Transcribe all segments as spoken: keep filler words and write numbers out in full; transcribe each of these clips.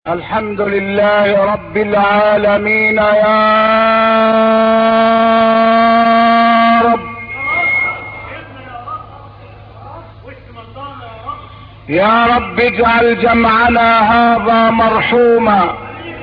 الحمد لله رب العالمين يا رب يا رب اجعل جمعنا هذا مرحوما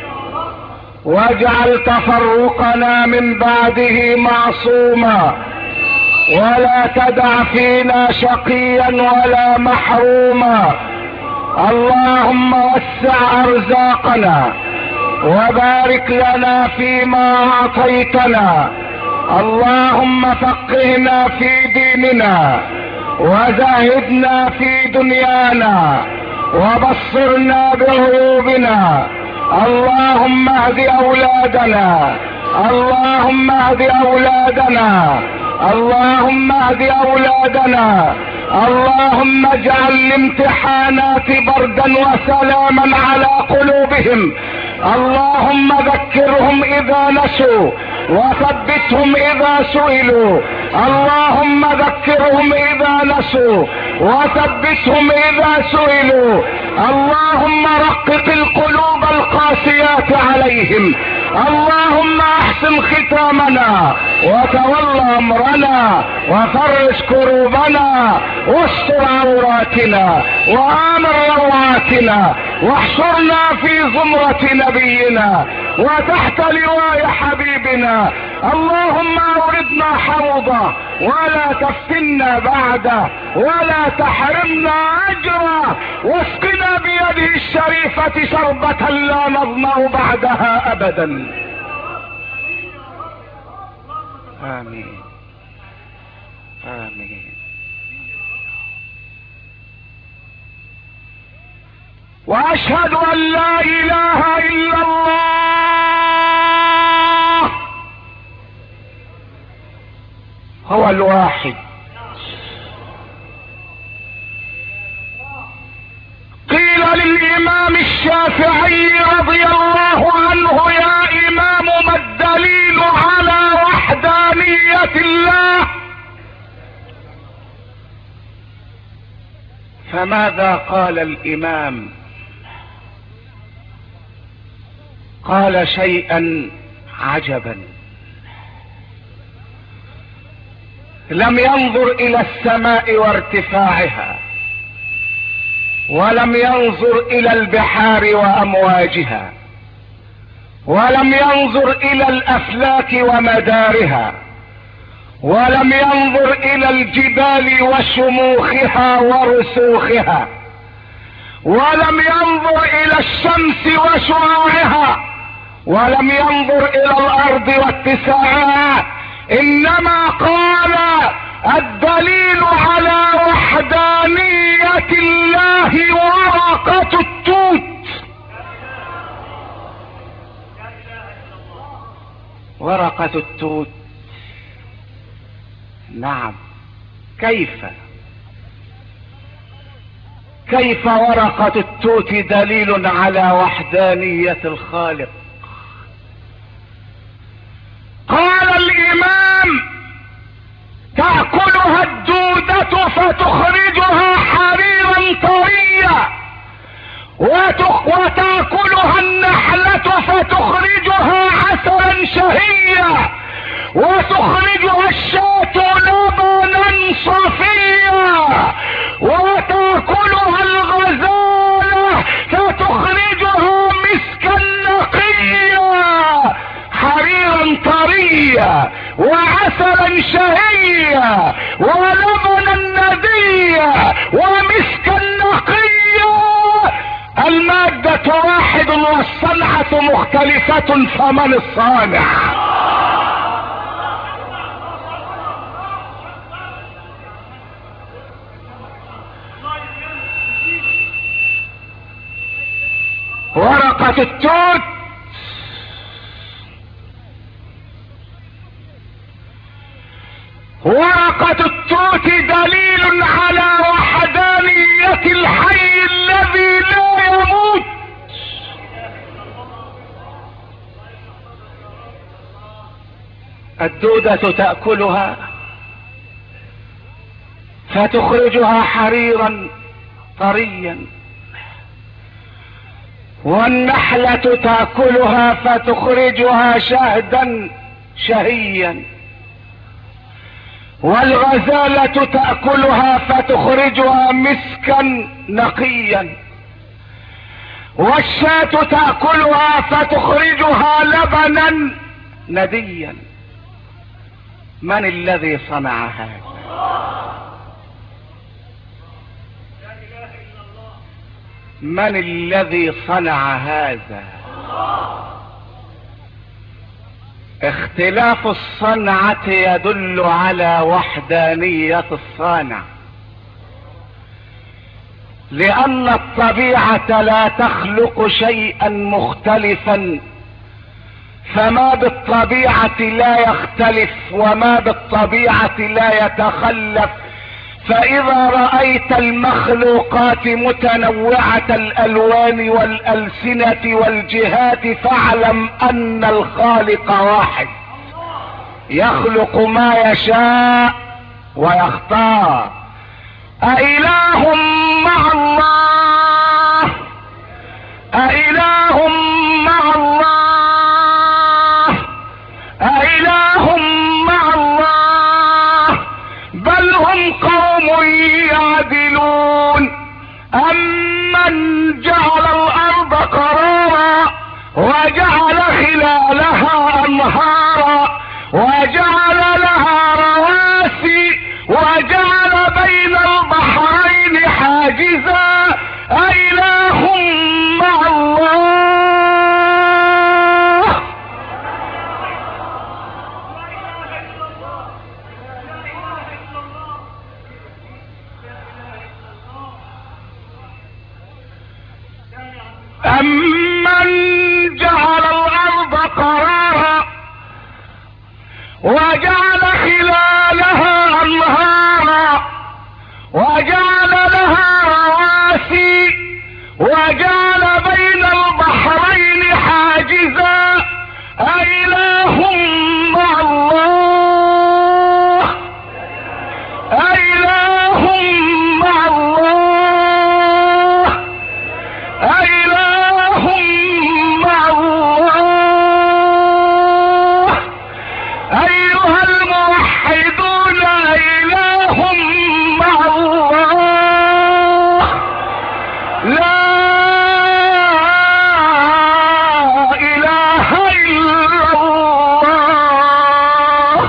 واجعل تفرقنا من بعده معصوما ولا تدع فينا شقيا ولا محروما. اللهم وسع ارزاقنا وبارك لنا فيما اعطيتنا. اللهم فقهنا في ديننا وزهدنا في دنيانا وبصرنا بعيوبنا. اللهم اهد اولادنا اللهم اهد اولادنا اللهم اهد اولادنا. اللهم اجعل الامتحانات بردا وسلاما على قلوبهم. اللهم ذكرهم اذا نسوا وثبتهم اذا سئلوا. اللهم ذكرهم اذا نسوا وثبتهم اذا سئلوا. اللهم رقق القلوب القاسيات عليهم. اللهم احسن ختامنا وتولى امرنا وفرج كروبنا واستر عوراتنا وامن رواتنا واحشرنا في زمرة نبينا وتحت لواء حبيبنا. اللهم اوردنا حوضه ولا تفتنا بعده ولا تحرمنا اجره واسقنا بيده الشريفة شربة لا نظمأ بعدها ابدا. امين امين. واشهد ان لا اله الا الله هو الواحد. قيل للامام الشافعي رضي الله عنه يا امام ما الدليل على وحدانية الله؟ فماذا قال الامام؟ قال شيئا عجبا. لم ينظر الى السماء وارتفاعها ولم ينظر الى البحار وامواجها ولم ينظر الى الافلاك ومدارها ولم ينظر الى الجبال وشموخها ورسوخها ولم ينظر الى الشمس وشعاعها ولم ينظر الى الارض واتساعها. انما قال الدليل على وحدانية الله ورقة التوت. ورقة التوت، نعم. كيف كيف ورقة التوت دليل على وحدانية الخالق؟ قال الامام تأكلها الدودة فتخرجها حريرا طريا وتأكلها النحلة فتخرجها عسلا شهيا وتخرجها الشاة لبنا صفيا وتأكلها الغزالة فتخرجها مسكا نقيا حريرا طريا وعسلا شهيا ولبنا نديا ومسكا نقيا. المادة واحد والصنعة مختلفة، فمن الصانع؟ ورقة التوت ورقة التوت دليل على وحدانية الحي الذي لا يموت. الدودة تأكلها فتخرجها حريرا طريا والنحلة تأكلها فتخرجها شهدا شهيا، والغزالة تأكلها فتخرجها مسكا نقيا، والشاة تأكلها فتخرجها لبنا نديا. من الذي صنع هذا؟ من الذي صنع هذا؟ اختلاف الصنعة يدل على وحدانية الصانع، لأن الطبيعة لا تخلق شيئا مختلفا، فما بالطبيعة لا يختلف وما بالطبيعة لا يتخلف. فإذا رأيت المخلوقات متنوعة الألوان والألسنة والجهات فاعلم أن الخالق واحد يخلق ما يشاء ويختار. أإله مع الله؟ أإله مع الله؟ أإله مع الله؟ بل هم قوم يعدلون. أمن جعل الأرض قرارا وجعل خلالها أنهارا وجعل لها رواسي وجعل بين البحرين حاجزا أإله مع الله؟ أمن جعل الأرض قرارا وجعل خلالها أنهارا وجعل لها رواسي وجعل بين البحرين حاجزا أإله مع الله؟ أإله مع الله؟ أإله مع الله؟ أيها الموحدون إله مع الله؟ لا إله إلا الله.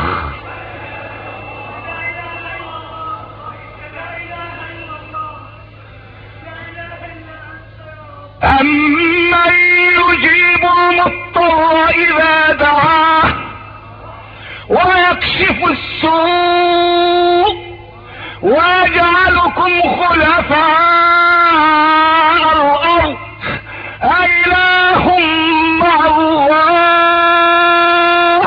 أمن يجيب المضطر إذا دعاه ويكشف السوء ويجعلكم خلفاء الأرض أإله مع الله؟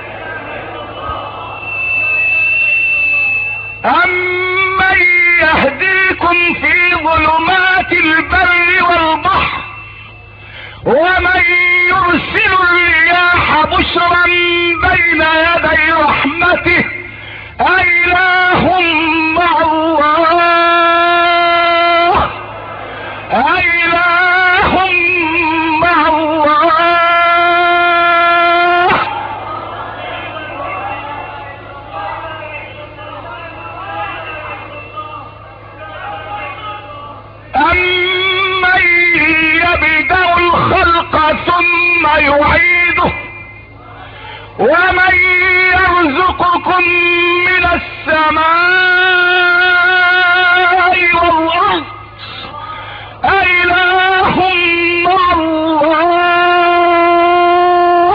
أمن يهديكم في ظلمات البر والبحر ومن يرسل الرياح بشرا بين يدي رحمته أإله مع الله؟ أإله مع الله؟ أمن يبدأ الخلق ثم يعيده ومن يرزقكم من السماء والأرض أإله مع الله؟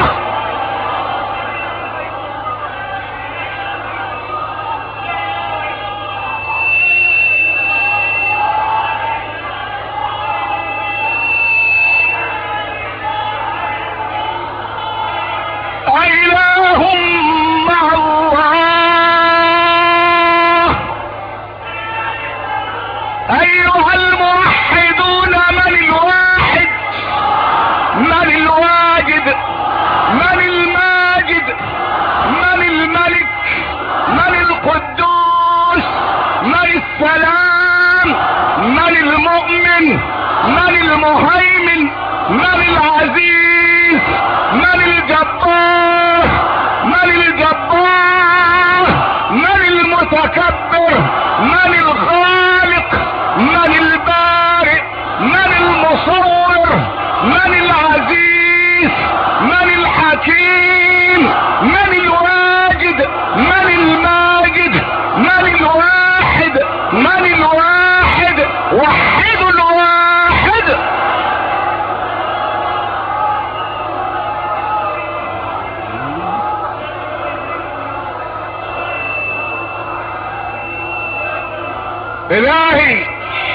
أإله مع الله؟ أيها الموحدون من الواحد؟ من الواجد؟ من الماجد؟ من الملك؟ من القدوس؟ من السلام؟ من المؤمن؟ من المهيمن؟ من العزيز؟ من الجبار؟ من الجبار؟ من المتكبر؟ من الخالق؟ من البارئ؟ من المصور؟ من العزيز؟ من الحكيم؟ من الواجد؟ من الماجد؟ من الواحد؟ من الواحد؟ وحد الواحد. إلهي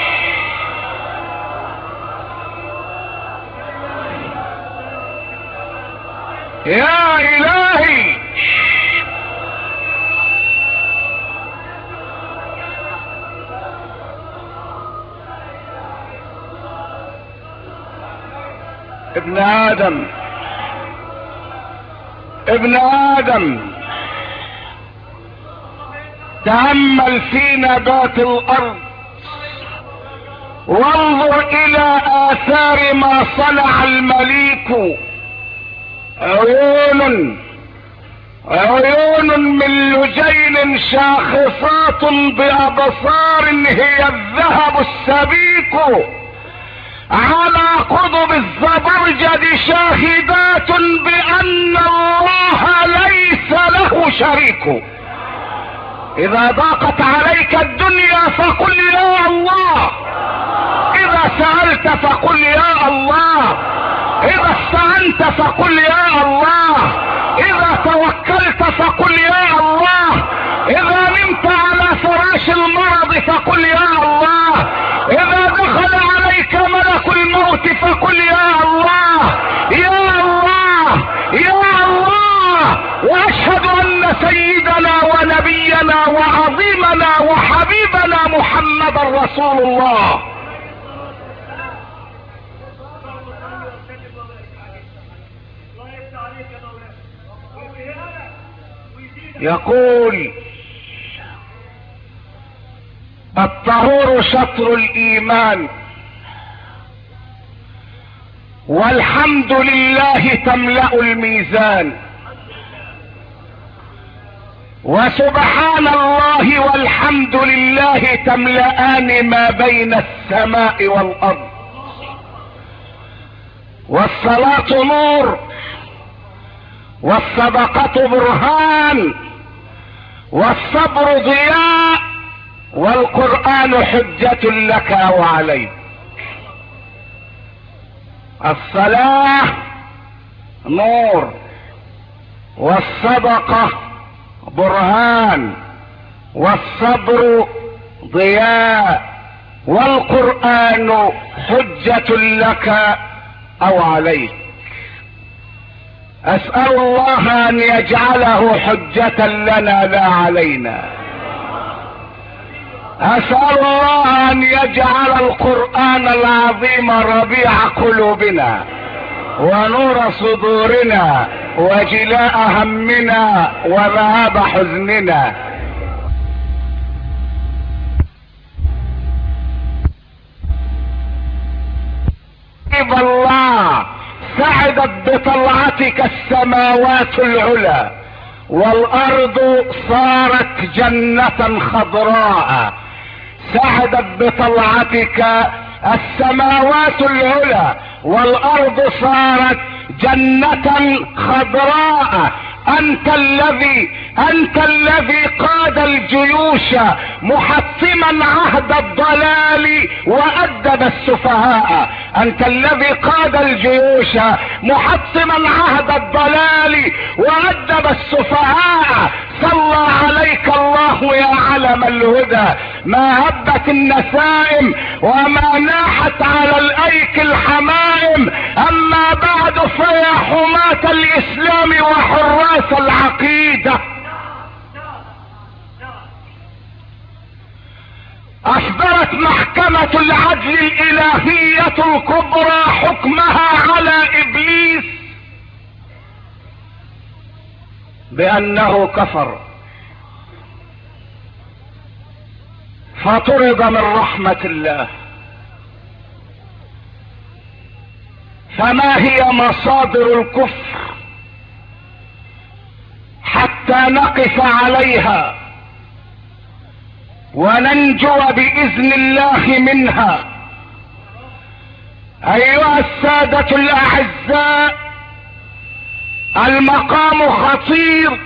يا إلهي ابن آدم ابن آدم تأمل في نبات الأرض وانظر إلى آثار ما صنع المليك. عيون عيون من لجين شاخصات بأبصار هي الذهب السبيك، على قضب الزبرجد شاهدات بأن الله ليس له شريك. إذا ضاقت عليك الدنيا فقل يا الله، إذا سألت فقل يا الله، إذا استعنت فقل يا الله، إذا توكلت فقل يا الله، إذا نمت على فراش المرض فقل يا الله، إذا دخل عليك ملك الموت فقل يا الله يا الله يا الله. وأشهد أن سيدنا ونبينا وعظيمنا وحبيبنا محمد رسول الله. يقول الطهور شطر الإيمان، والحمد لله تملأ الميزان، وسبحان الله والحمد لله تملأان ما بين السماء والأرض. والصلاة نور، والصدقة برهان، والصبر ضياء، والقرآن حجة لك وعليك. الصلاة نور، والصدقة برهان، والصبر ضياء، والقرآن حجة لك او عليك. اسأل الله ان يجعله حجة لنا لا علينا. اسأل الله ان يجعل القرآن العظيم ربيع قلوبنا ونور صدورنا وجلاء همنا وذهاب حزننا. الله سعدت بطلعتك السماوات العلى، والارض صارت جنة خضراء. سعدت بطلعتك السماوات العلى، والارض صارت جنة خضراء. انت الذي انت الذي قاد الجيوش محطما عهد الضلال وادب السفهاء. انت الذي قاد الجيوش محطما عهد الضلال وادب السفهاء. صلى عليك الله يا علم الهدى. ما هبت النسائم وما ناحت على الايك الحمائم. اما بعد فيا حماة الاسلام وحراس العقيدة، اصدرت محكمة العدل الالهية الكبرى حكمها على ابليس بانه كفر، فطرد من رحمة الله. فما هي مصادر الكفر حتى نقف عليها وننجو بإذن الله منها؟ أيها السادة الأعزاء، المقام خطير،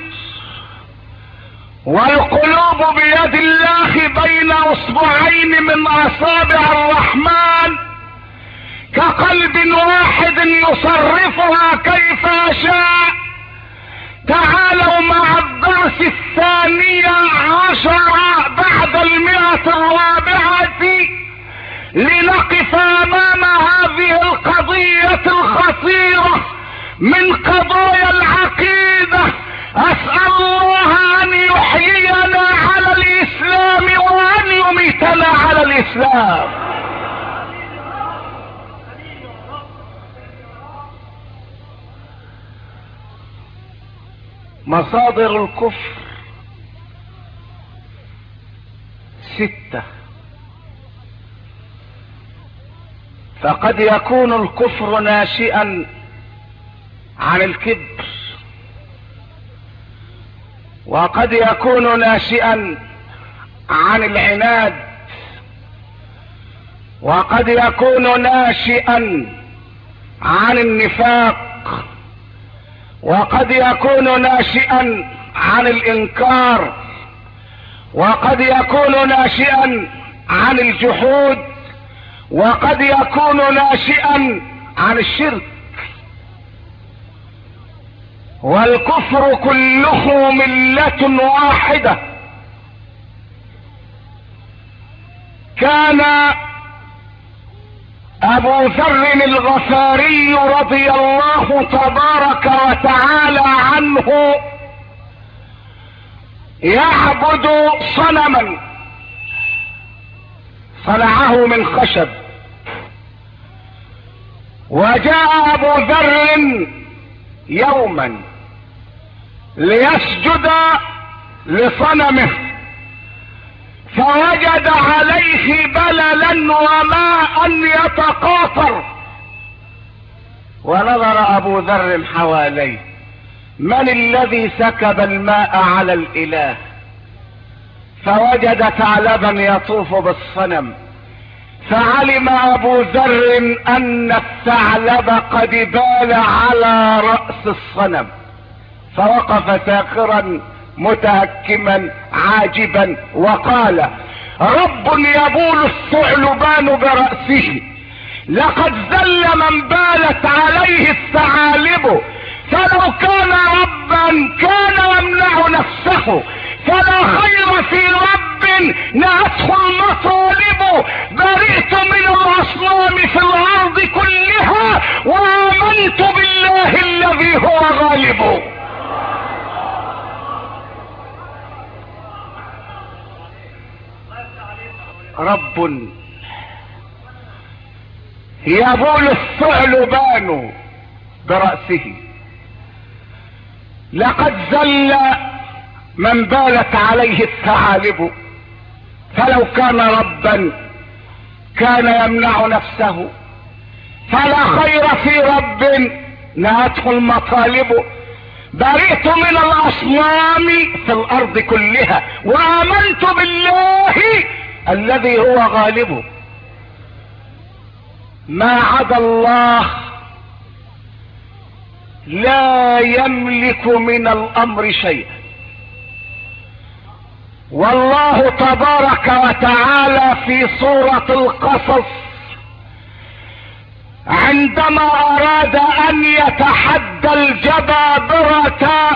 والقلوب بيد الله بين اصبعين من اصابع الرحمن، كقلب واحد يصرفها كيف يشاء. تعالوا مع الدرس الثاني عشر بعد المئة الرابعة لنقف امام هذه القضية الخطيرة من قضايا العقيدة. اسأل الله ان يحيينا على الاسلام وان يميتنا على الاسلام. مصادر الكفر ستة. فقد يكون الكفر ناشئا عن الكبر، وقد يكون ناشئا عن العناد، وقد يكون ناشئا عن النفاق، وقد يكون ناشئا عن الانكار، وقد يكون ناشئا عن الجحود، وقد يكون ناشئا عن الشرك. والكفر كله ملة واحدة. كان ابو ذر الغفاري رضي الله تبارك وتعالى عنه يعبد صنما صنعه من خشب، وجاء ابو ذر يوما ليسجد لصنمه، فوجد عليه بللا وماء يتقاطر، ونظر ابو ذر حواليه، من الذي سكب الماء على الاله؟ فوجد ثعلبا يطوف بالصنم، فعلم ابو ذر ان الثعلب قد بال على رأس الصنم، فوقف ساخرا متهكما عاجبا وقال: رب يبول الثعلبان برأسه، لقد ذل من بالت عليه الثعالب، فلو كان ربا كان يمنع نفسه، فلا خير في رب نأته المطالب، برئت من الاصنام في الارض كلها وامنت بالله الذي هو غالب. رب يبول الثعلبان برأسه، لقد ذل من بالت عليه الثعالب، فلو كان ربا كان يمنع نفسه، فلا خير في رب نأته المطالب، برئت من الاصنام في الارض كلها وامنت بالله الذي هو غالب. ما عدا الله لا يملك من الامر شيئا. والله تبارك وتعالى في سورة القصص عندما اراد ان يتحدى الجبابرة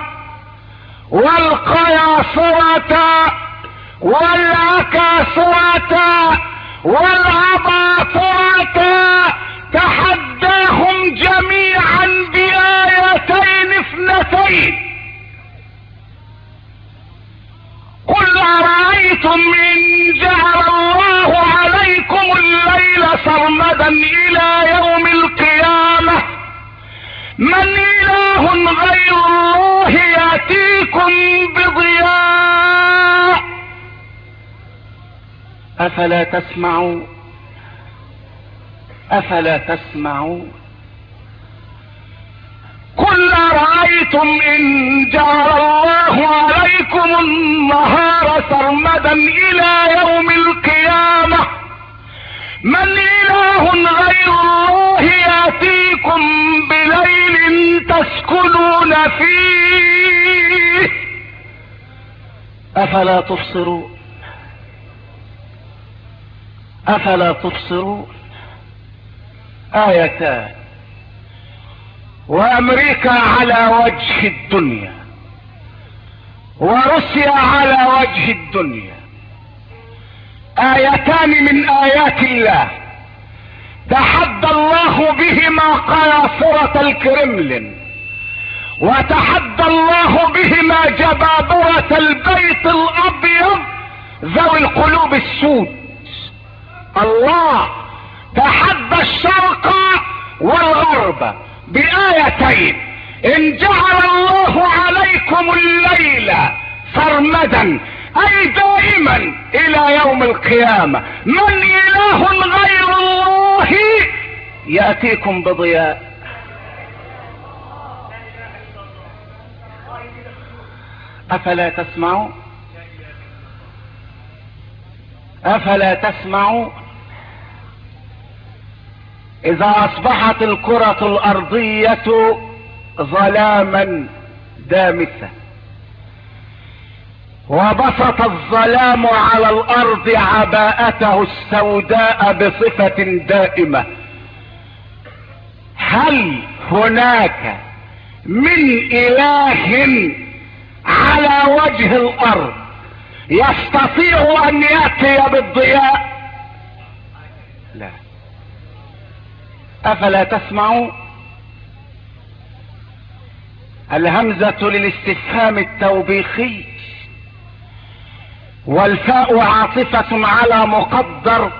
والقياصرة والعكاسرة والعباطرة تحداهم جميعا بآيتين اثنتين: قل أرأيتم إن جعل الله عليكم الليل سرمدا إلى يوم القيامة من إله غير الله يأتيكم بضياء أفلا تسمعون أفلا تسمعون أفرأيتم إن جعل الله عليكم النهار سرمدا إلى يوم القيامة من إله غير الله يأتيكم بليل تسكنون فيه أفلا تبصرون أفلا تبصرون. آيتان، وأمريكا على وجه الدنيا وروسيا على وجه الدنيا، آيتان من آيات الله تحدى الله بهما قياصرة الكرملين، وتحدى الله بهما جبابرة البيت الأبيض ذوي القلوب السود. الله تحدى الشرق والغرب بآيتين: إن جعل الله عليكم الليل سرمدا أي دائما إلى يوم القيامة من إله غير الله يأتيكم بضياء. أفلا تسمعوا أفلا تسمعوا إذا أصبحت الكرة الأرضية ظلاما دامسا وبسط الظلام على الأرض عباءته السوداء بصفة دائمة، هل هناك من إله على وجه الأرض يستطيع أن يأتي بالضياء؟ لا. أفلا تسمعوا؟ الهمزة للاستفهام التوبيخي، والفاء عاطفة على مقدر،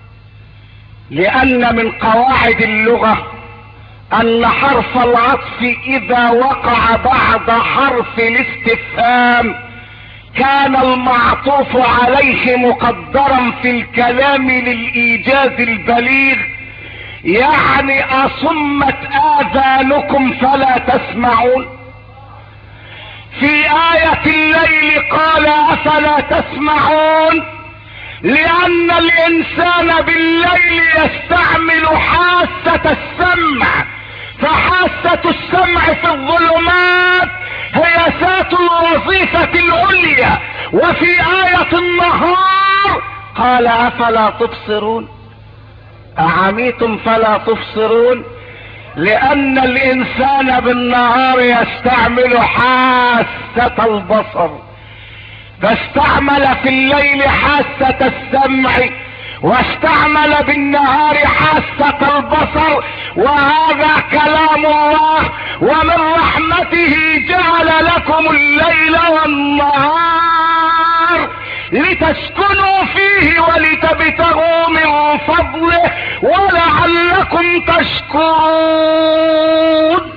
لأن من قواعد اللغة أن حرف العطف إذا وقع بعد حرف الاستفهام كان المعطوف عليه مقدرا في الكلام للإيجاز البليغ، يعني أصمت آذانكم فلا تسمعون. في آية الليل قال أفلا تسمعون، لأن الإنسان بالليل يستعمل حاسة السمع، فحاسة السمع في الظلمات هي ذات الوظيفة العليا. وفي آية النهار قال أفلا تبصرون، أعميتم فلا تبصرون، لأن الإنسان بالنهار يستعمل حاسة البصر، فاستعمل في الليل حاسة السمع واستعمل بالنهار حاسة البصر. وهذا كلام الله، ومن رحمته جعل لكم الليل والنهار لتسكنوا فيه ولتبتغوا من فضله ولعلكم تشكرون.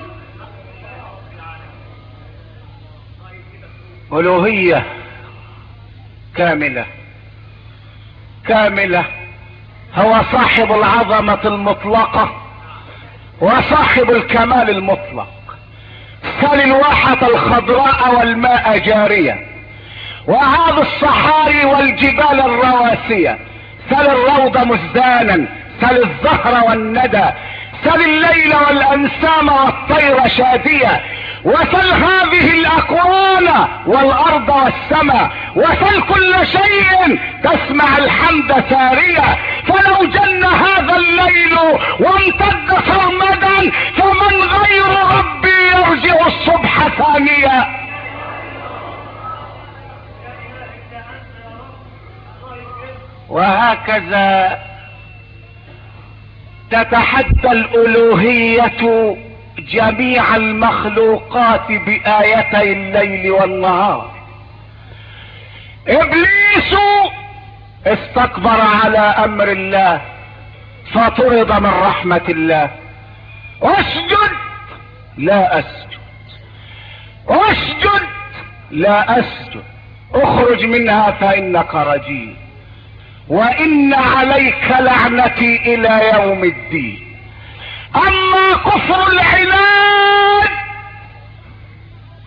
ألوهية كاملة كاملة، هو صاحب العظمة المطلقة وصاحب الكمال المطلق. سل الواحة الخضراء والماء جارية، وهذا الصحاري والجبال الرواسية، سل الروض مزدانا، سل الزهر والندى، سل الليل والأنسام والطير شادية، وسل هذه الأكوان والأرض والسماء، وسل كل شيء تسمع الحمد سارية. فلو جن هذا الليل وامتد سرمدا فمن غير ربي يرجع الصبح ثانية. وهكذا تتحدى الألوهية جميع المخلوقات بآيتي الليل والنهار. إبليس استكبر على أمر الله فطرد من رحمة الله. اسجد، لا أسجد، اسجد، لا أسجد، اخرج منها فإنك رجيم، وإن عليك لعنتي إلى يوم الدين. أما كفر العناد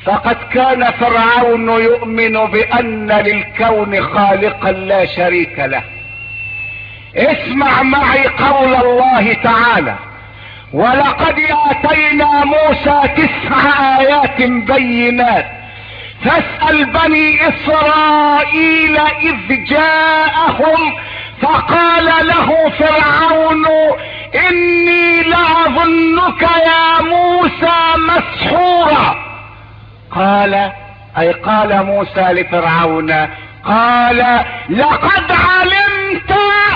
فقد كان فرعون يؤمن بان للكون خالقا لا شريك له. اسمع معي قول الله تعالى: ولقد اتينا موسى تسع ايات بينات فاسأل بني اسرائيل اذ جاءهم فقال له فرعون اني لاظنك يا موسى مسحورا. قال اي قال موسى لفرعون، قال لقد علمت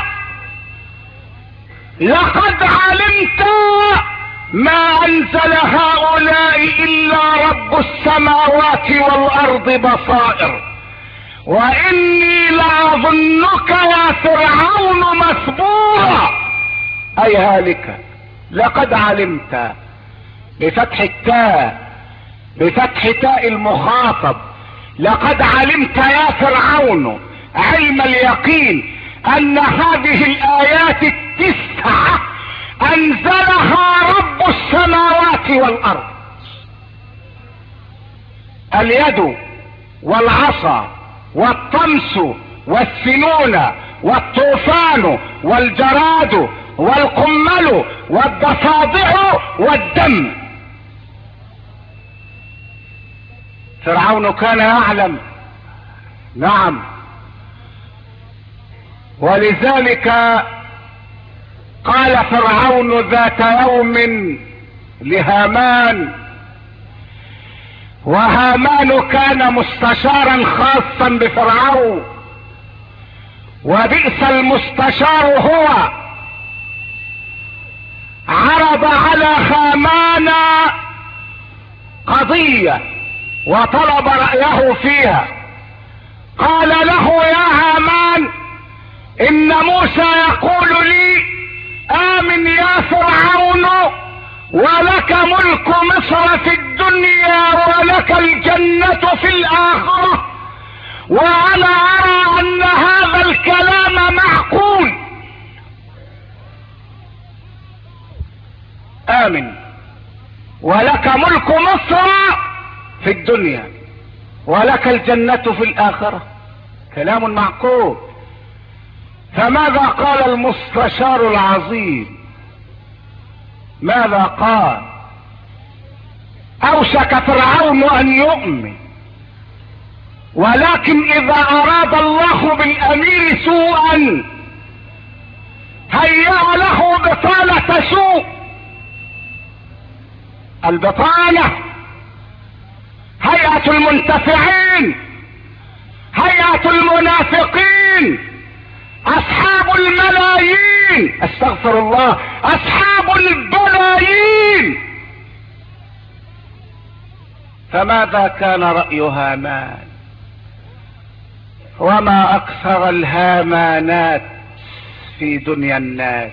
لقد علمت ما انزل هؤلاء الا رب السماوات والارض بصائر واني لاظنك يا فرعون مثبورا اي هالكا. لقد علمت بفتح التاء بفتح تاء المخاطب، لقد علمت يا فرعون علم اليقين ان هذه الايات التسعة انزلها رب السماوات والارض. اليد والعصا والطمس والسنون والطوفان والجراد والقمل والضفادع والدم. فرعون كان يعلم، نعم، ولذلك قال فرعون ذات يوم لهامان، وهامان كان مستشارا خاصا بفرعون، وبئس المستشار هو، عرض على هامان قضية وطلب رأيه فيها. قال له يا هامان ان موسى يقول لي امن يا فرعون ولك ملك مصر في الدنيا ولك الجنة في الاخرة، وانا ارى ان هذا الكلام معقول. امن ولك ملك مصر في الدنيا ولك الجنة في الاخرة، كلام معقول. فماذا قال المستشار العظيم؟ ماذا قال؟ اوشك فرعون ان يؤمن، ولكن اذا اراد الله بالامير سوءا هيأ له بطانة سوء. البطانة هيئة المنتفعين، هيئة المنافقين، اصحاب الملايين، استغفر الله، اصحاب البلايين. فماذا كان رأي هامان؟ وما اكثر الهامانات في دنيا الناس،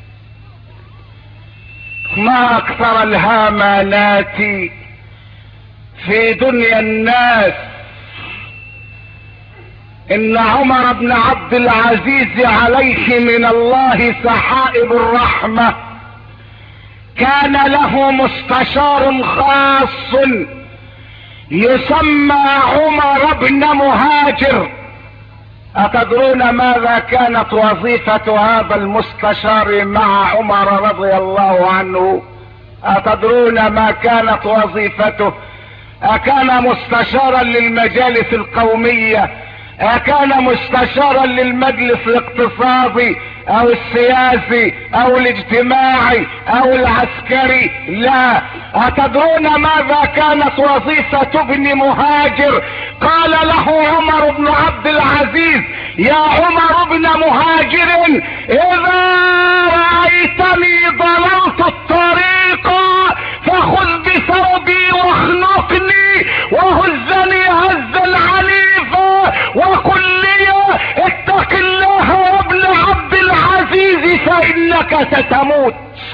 ما اكثر الهامانات في دنيا الناس. ان عمر بن عبد العزيز عليه من الله سحائب الرحمة كان له مستشار خاص يسمى عمر بن مهاجر. اتدرون ماذا كانت وظيفة هذا المستشار مع عمر رضي الله عنه؟ اتدرون ما كانت وظيفته؟ اكان مستشارا للمجالس القومية؟ اكان مستشارا للمجلس الاقتصادي او السياسي او الاجتماعي او العسكري؟ لا. اتدرون ماذا كانت وظيفة ابن مهاجر؟ قال له عمر بن عبد العزيز: يا عمر بن مهاجر، اذا رأيتني ضللت الطريق فخذ بثوبي واخنقني وهزني هزا عنيفا وقل لي اتق الله يا ابن عبد العزيز فانك ستموت.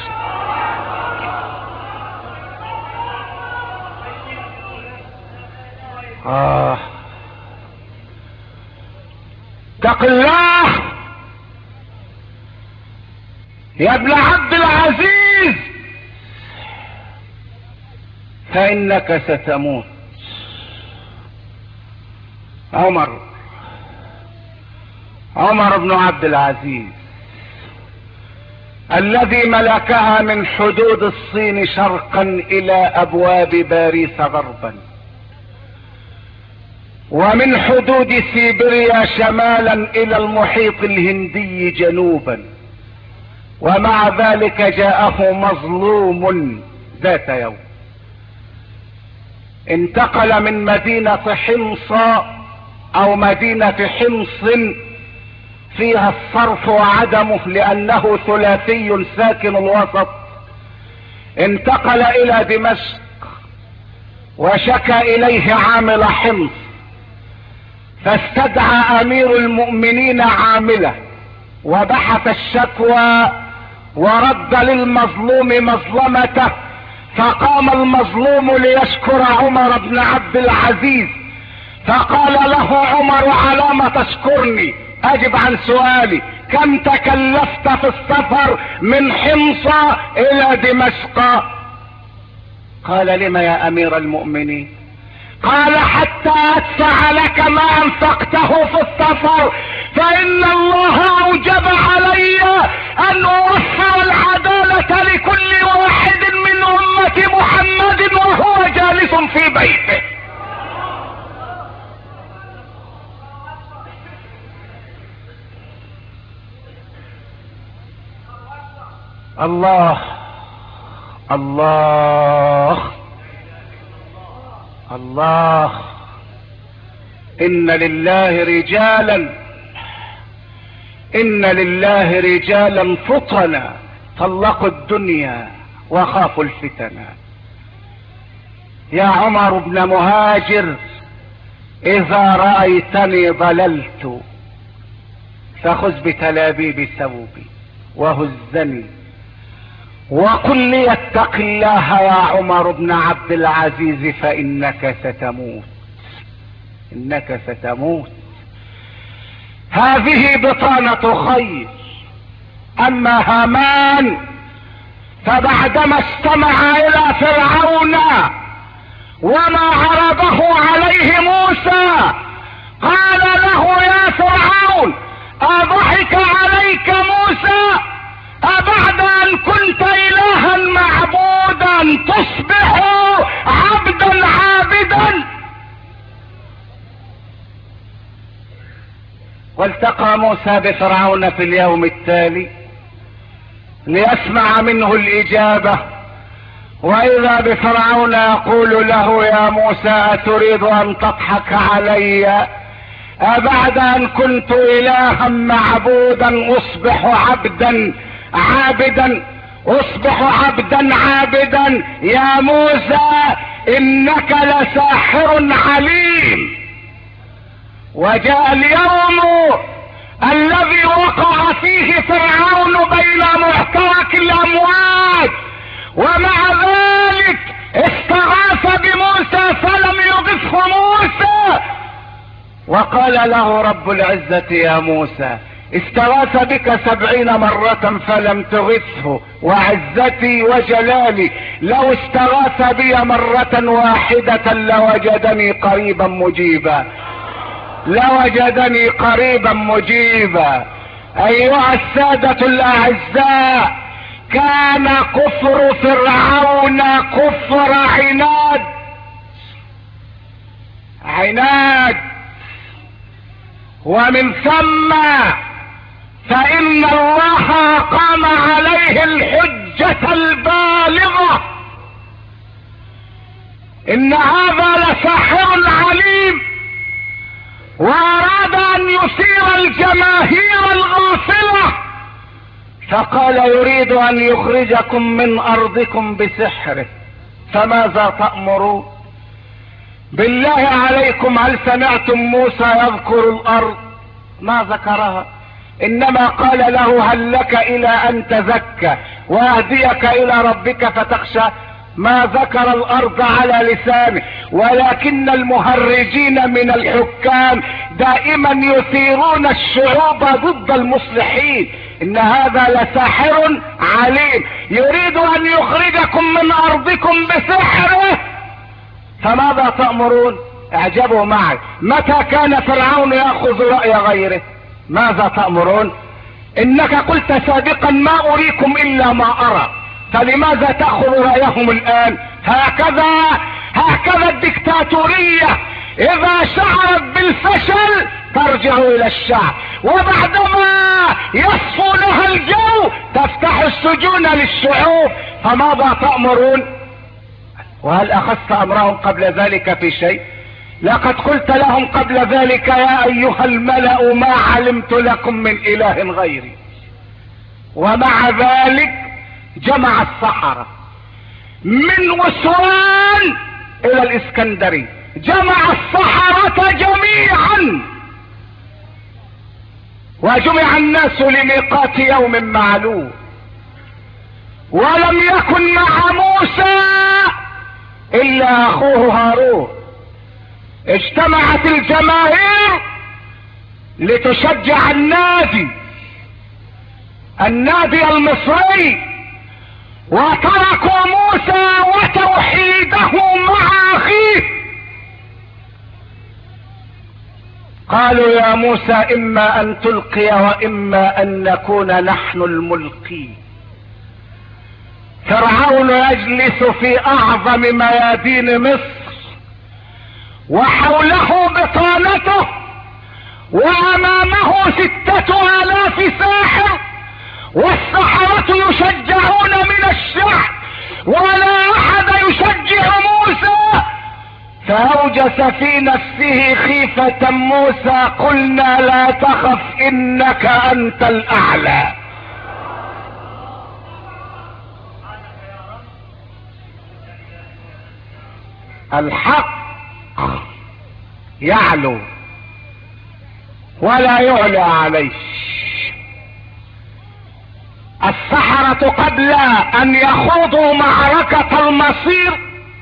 آه. اتق الله يا ابن عبد العزيز فانك ستموت. عمر عمر بن عبد العزيز الذي ملكها من حدود الصين شرقا الى ابواب باريس غربا، ومن حدود سيبيريا شمالا الى المحيط الهندي جنوبا، ومع ذلك جاءه مظلوم ذات يوم. انتقل من مدينة حمص او مدينة حمص فيها الصرف وعدمه لانه ثلاثي ساكن الوسط، انتقل الى دمشق وشكى اليه عامل حمص، فاستدعى امير المؤمنين عامله وبحث الشكوى ورد للمظلوم مظلمته، فقام المظلوم ليشكر عمر بن عبد العزيز، فقال له عمر: على ما تشكرني؟ اجب عن سؤالي، كم تكلفت في السفر من حمص الى دمشق؟ قال: لما يا امير المؤمنين؟ قال: حتى ادفع لك ما انفقته في السفر، فان الله اوجب علي ان اوفر العدالة لكل واحد من امة محمد وهو جالس في بيته. الله الله الله. ان لله رجالا ان لله رجالا فطنا طلقوا الدنيا وخافوا الفتنة. يا عمر بن مهاجر، اذا رأيتني ضللت فخذ بتلابيب ثوبي وهزني وقل لي: اتق الله يا عمر بن عبد العزيز فانك ستموت، انك ستموت. هذه بطانة خير. اما هامان فبعدما استمع الى فرعون وما عرضه عليه موسى قال له: يا فرعون، اضحك عليك موسى؟ أبعد أن كنت إلها معبودا تصبح عبدا عابدا؟ والتقى موسى بفرعون في اليوم التالي ليسمع منه الإجابة، وإذا بفرعون يقول له: يا موسى، أتريد أن تضحك علي؟ أبعد أن كنت إلها معبودا أصبح عبدا عابدا اصبح عبدا عابدا؟ يا موسى انك لساحر عليم. وجاء اليوم الذي وقع فيه فرعون بين معترك الامواج، ومع ذلك استغاث بموسى فلم يغثه موسى، وقال له رب العزة: يا موسى، استغاث بك سبعين مرة فلم تغثه، وعزتي وجلالي لو استغاث بي مرة واحدة لوجدني قريبا مجيبا، لوجدني قريبا مجيبا. ايها السادة الاعزاء، كان كفر فرعون كفر عناد عناد ومن ثم فإن الله قام عليه الحجة البالغة. إن هذا لساحر عليم، وأراد أن يثير الجماهير الغافلة، فقال: يريد أن يخرجكم من أرضكم بسحره، فماذا تأمرون؟ بالله عليكم، هل سمعتم موسى يذكر الأرض؟ ما ذكرها، انما قال له: هل لك الى ان تزكى واهديك الى ربك فتخشى؟ ما ذكر الارض على لسانه. ولكن المهرجين من الحكام دائما يثيرون الشعوب ضد المصلحين. ان هذا لساحر عليم يريد ان يخرجكم من ارضكم بسحره، فماذا تأمرون؟ اعجبوا معي، متى كان فرعون يأخذ رأي غيره؟ ماذا تأمرون؟ انك قلت سابقا ما اريكم الا ما ارى، فلماذا تأخذ رأيهم الان؟ هكذا هكذا الدكتاتورية اذا شعرت بالفشل ترجع الى الشعب، وبعدما يصفو لها الجو تفتح السجون للشعوب. فماذا تأمرون؟ وهل اخذت امرهم قبل ذلك في شيء؟ لقد قلت لهم قبل ذلك يا ايها الملأ ما علمت لكم من اله غيري. ومع ذلك جمع السحرة من اسوان الى الاسكندرية، جمع السحرة جميعا، وجمع الناس لميقات يوم معلوم، ولم يكن مع موسى الا اخوه هارون. اجتمعت الجماهير لتشجع النادي النادي المصري، وتركوا موسى وتوحيده مع اخيه. قالوا يا موسى اما ان تلقي واما ان نكون نحن الملقين. فرعون يجلس في اعظم ميادين مصر، وحوله بطانته، وامامه ستة الاف ساحر، والسحرة يشجعون من الشعب، ولا احد يشجع موسى. فاوجس في نفسه خيفة موسى، قلنا لا تخف انك انت الاعلى. الحق يعلو ولا يعلى عليه. السحرة قبل ان يخوضوا معركة المصير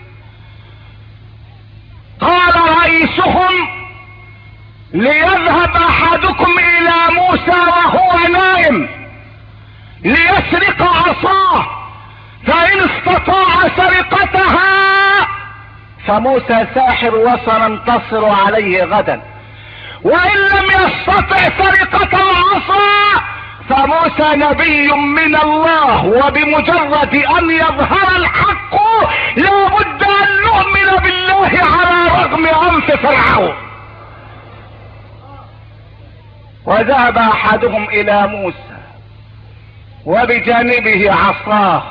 قال رئيسهم ليذهب احدكم الى موسى وهو نائم ليسرق عصاه، فان استطاع سرقتها فموسى ساحر وسننتصر عليه غدا، وان لم يستطع سرقة العصا فموسى نبي من الله، وبمجرد ان يظهر الحق لا بد ان نؤمن بالله على رغم انف فرعون. وذهب احدهم الى موسى وبجانبه عصاه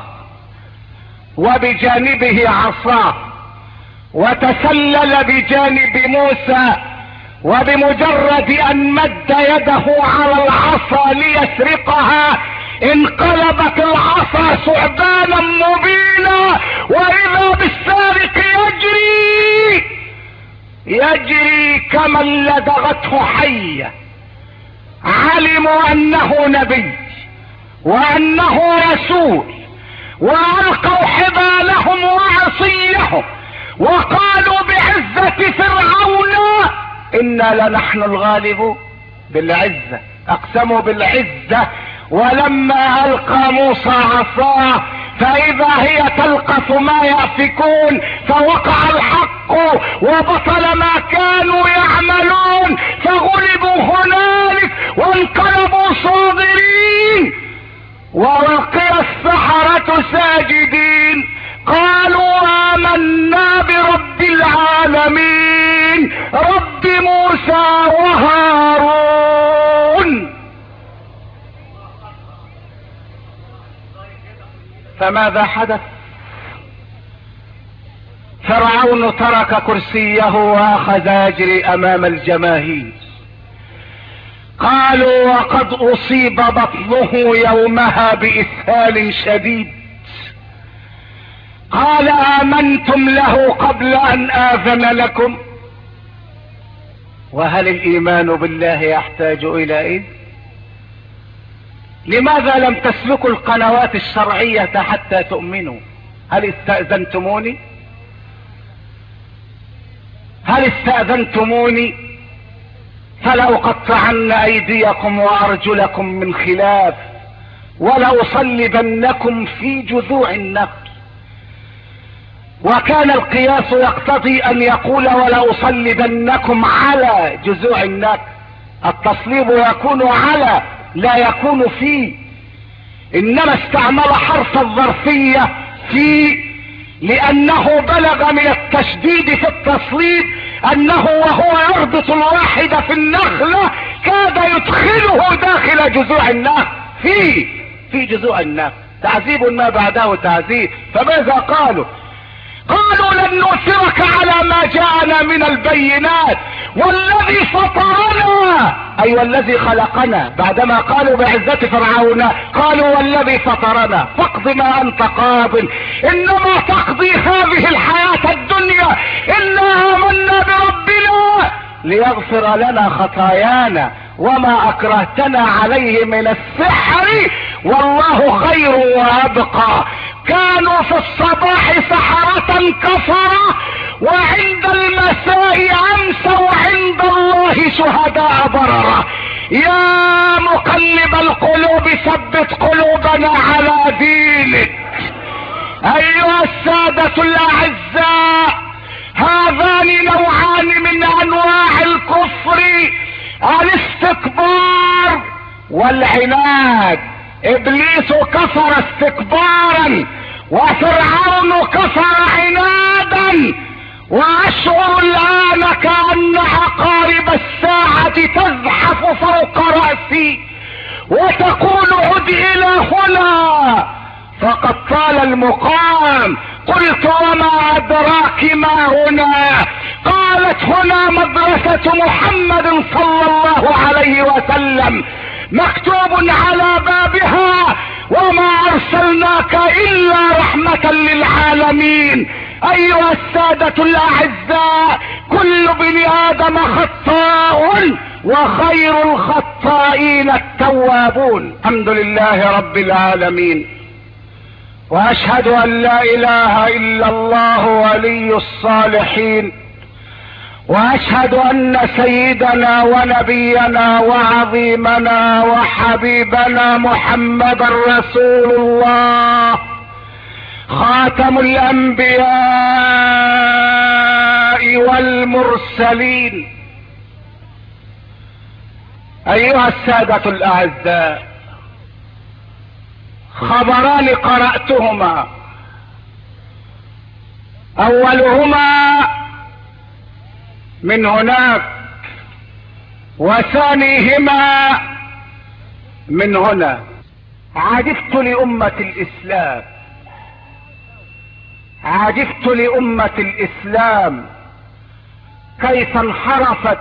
وبجانبه عصاه وتسلل بجانب موسى، وبمجرد ان مد يده على العصا ليسرقها انقلبت العصا ثعبانا مبينا، واذا بالسارق يجري يجري كمن لدغته حية. علموا انه نبي وانه رسول، والقوا حبالهم وعصيهم وقالوا بعزة فرعون انا لنحن الغالب بالعزة. اقسموا بالعزة. ولما القى موسى عصاه فاذا هي تلقف ما يأفكون، فوقع الحق وبطل ما كانوا يعملون، فغلبوا هنالك وانقلبوا صاغرين، والقي السحرة ساجدين قالوا آمنا برب العالمين رب موسى وهارون. فماذا حدث؟ فرعون ترك كرسيه واخذ يجري امام الجماهير. قالوا وقد اصيب بطنه يومها باسهال شديد. قال امنتم له قبل ان اذن لكم؟ وهل الايمان بالله يحتاج الى اذن؟ لماذا لم تسلكوا القنوات الشرعية حتى تؤمنوا؟ هل استأذنتموني؟ هل استأذنتموني؟ فلأقطعن ايديكم وارجلكم من خلاف ولأصلبنكم في جذوع النخل. وكان القياس يقتضي ان يقول ولا اصلبنكم على جذوع النخل. التصليب يكون على لا يكون في، انما استعمل حرف الظرفية في لانه بلغ من التشديد في التصليب انه وهو يربط الواحد في النخلة كاد يدخله داخل جذوع النخل في في جذوع النخل. تعذيب ما بعده تعذيب. فماذا قالوا؟ قالوا لن نؤثرك على ما جاءنا من البينات والذي فطرنا، اي والذي خلقنا. بعدما قالوا بعزة فرعون قالوا والذي فطرنا فاقض ما انت قاض انما تقضي هذه الحياة الدنيا انا آمنا بربنا ليغفر لنا خطايانا وما اكرهتنا عليه من السحر والله خير وابقى. كانوا في الصباح سحرة كفرة وعند المساء امسوا عند الله شهداء بررة. يا مقلب القلوب ثبت قلوبنا على دينك. ايها السادة الاعزاء، هذان نوعان من انواع الكفر، الاستكبار والعناد. ابليس كفر استكبارا وفرعون كفر عنادا، واشعر الان كأن عقارب الساعة تزحف فوق رأسي وتقول عد الى هنا فقد طال المقام. قلت وما ادراك ما هنا؟ قالت هنا مدرسة محمد صلى الله عليه وسلم مكتوب على بابها وما ارسلناك الا رحمة للعالمين. ايها السادة الاعزاء، كل بني ادم خطاء وخير الخطائين التوابون. الحمد لله رب العالمين، واشهد ان لا اله الا الله ولي الصالحين، واشهد ان سيدنا ونبينا وعظيمنا وحبيبنا محمد رسول الله خاتم الانبياء والمرسلين. ايها السادة الاعزاء، خبران قرأتهما، اولهما من هناك وثانيهما من هنا. عجبت لأمة الإسلام، عجبت لأمة الإسلام كيف انحرفت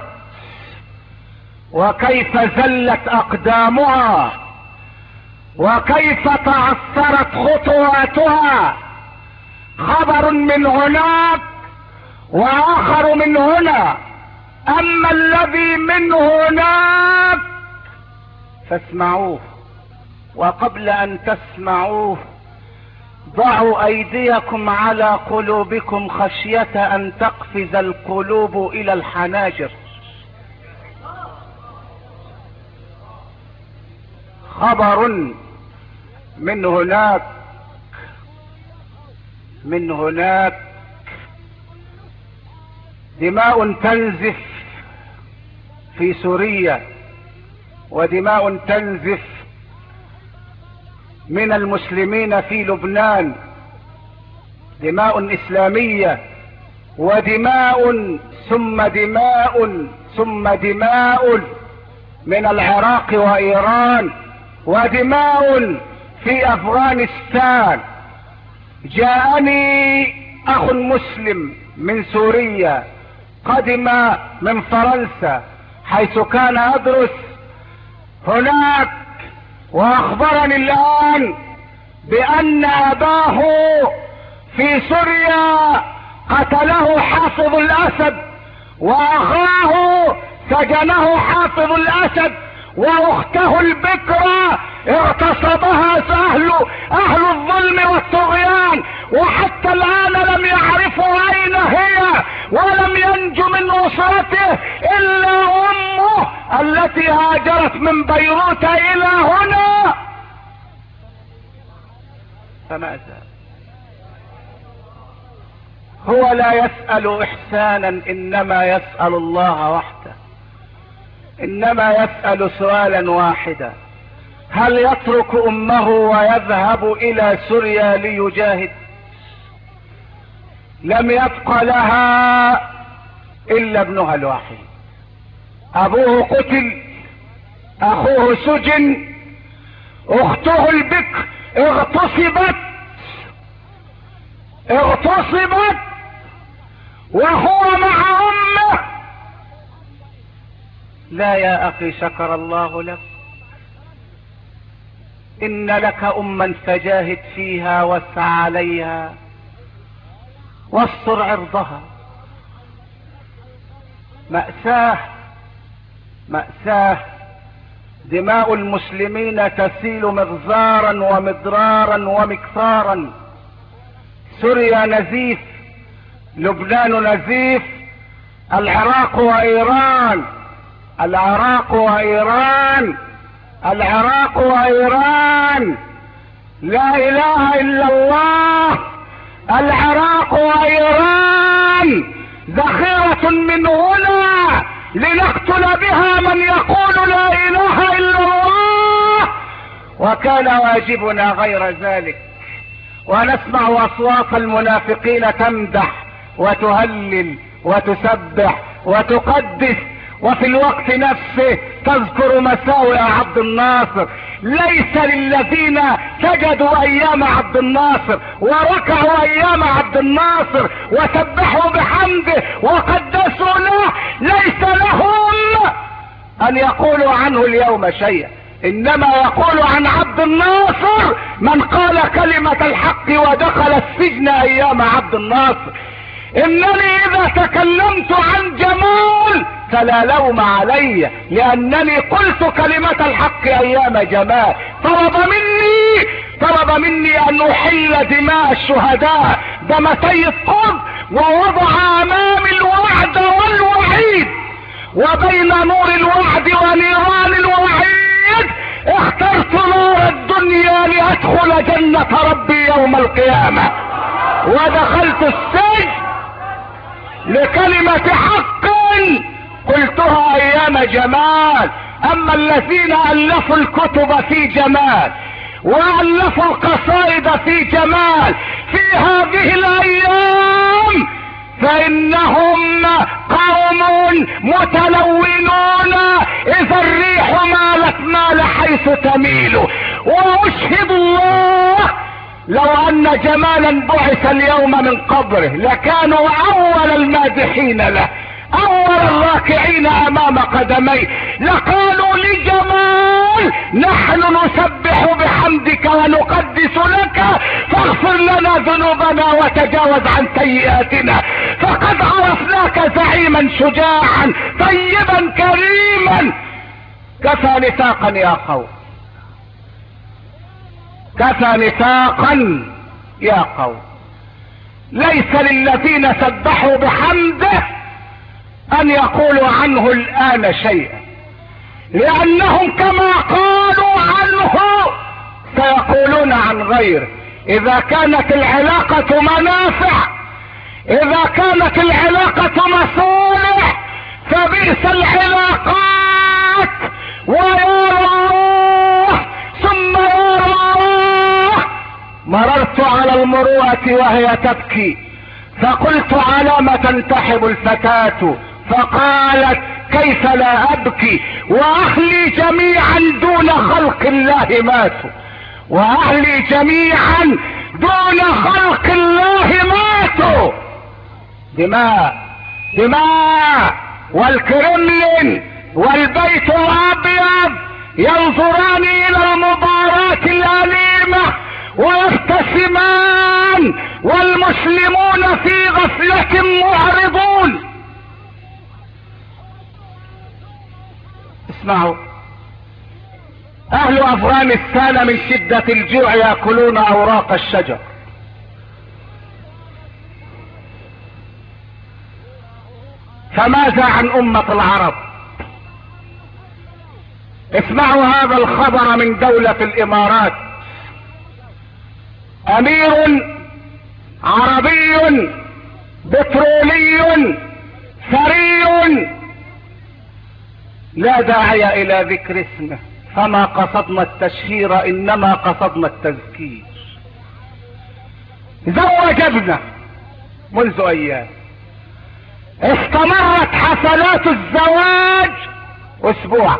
وكيف زلت أقدامها وكيف تعثرت خطواتها. خبر من هناك واخر من هنا. اما الذي من هناك فاسمعوه، وقبل ان تسمعوه ضعوا ايديكم على قلوبكم خشية ان تقفز القلوب الى الحناجر. خبر من هناك من هناك دماء تنزف في سوريا، ودماء تنزف من المسلمين في لبنان، دماء اسلامية، ودماء ثم دماء ثم دماء من العراق وايران، ودماء في افغانستان. جاءني اخ مسلم من سوريا قدم من فرنسا حيث كان يدرس هناك، واخبرني الان بان اباه في سوريا قتله حافظ الاسد، واخاه سجنه حافظ الاسد، واخته البكرة اغتصبها اهل اهل الظلم والطغيان، وحتى الان لم يعرفوا اين هي، ولم ينجو من اسرته الا امه التي هاجرت من بيروت الى هنا. فماذا هو لا يسأل احسانا، انما يسأل الله وحده، انما يسأل سؤالا واحدا: هل يترك امه ويذهب الى سوريا ليجاهد؟ لم يبق لها الا ابنها الوحيد، ابوه قتل، اخوه سجن، اخته البكر اغتصبت اغتصبت وهو مع امه. لا يا اخي، شكر الله لك، ان لك اما فجاهد فيها واسع عليها واستر عرضها. مأساة مأساة، دماء المسلمين تسيل مغزارا ومضرارا ومكثارا. سوريا نزيف، لبنان نزيف، العراق وايران العراق وايران العراق وايران لا اله الا الله. العراق وايران ذخيرة من هنا لنقتل بها من يقول لا اله الا الله، وكان واجبنا غير ذلك. ونسمع اصوات المنافقين تمدح وتهلل وتسبح وتقدس، وفي الوقت نفسه تذكر مساوئ عبد الناصر. ليس للذين سجدوا ايام عبد الناصر وركعوا ايام عبد الناصر وسبحوا بحمده وقدسوا له، ليس لهم ان يقولوا عنه اليوم شيئا، انما يقول عن عبد الناصر من قال كلمة الحق ودخل السجن ايام عبد الناصر. انني اذا تكلمت عن جمال فلا لوم علي، لانني قلت كلمة الحق ايام جمال. طلب مني طلب مني ان احل دماء الشهداء دم سيد قطب، ووضع امامي الوعد والوعيد، وبين نور الوعد ونيران الوعيد اخترت نور الدنيا لادخل جنة ربي يوم القيامة، ودخلت السجن لكلمة حق قلتها ايام جمال. اما الذين الفوا الكتب في جمال والفوا القصائد في جمال في هذه الايام فانهم قوم متلونون، اذا الريح مالت مال حيث تميل. واشهد الله لو ان جمالا بعث اليوم من قبره لكانوا اول المادحين له، اول الراكعين امام قدميه، لقالوا لجمال: نحن نسبح بحمدك ونقدس لك، فاغفر لنا ذنوبنا وتجاوز عن سيئاتنا، فقد عرفناك زعيما شجاعا طيبا كريما. كفى نفاقا يا قوم، كفى نفاقا يا قوم. ليس للذين سبحوا بحمده ان يقولوا عنه الان شيئا، لانهم كما قالوا عنه سيقولون عن غيره. اذا كانت العلاقة منافع، اذا كانت العلاقة مصالح، فبئس العلاقات. ويا الله ثم يا الله، مررت على المروءة وهي تبكي فقلت: على ما تنتحب الفتاة؟ فقالت: كيف لا ابكي واهلي جميعا دون خلق الله ماتوا، واهلي جميعا دون خلق الله ماتوا. دماء دماء، والكرملين والبيت الابيض ينظران الى المباراة الاليمة ويبتسمان، والمسلمون في غفلة معرضون. اسمعوا، اهل افغانستان من شدة الجوع يأكلون اوراق الشجر، فماذا عن امة العرب؟ اسمعوا هذا الخبر من دولة الامارات. امير عربي بترولي ثري لا داعي الى ذكر اسمه، فما قصدنا التشهير انما قصدنا التذكير. زوج ابنه منذ ايام، استمرت حفلات الزواج اسبوع.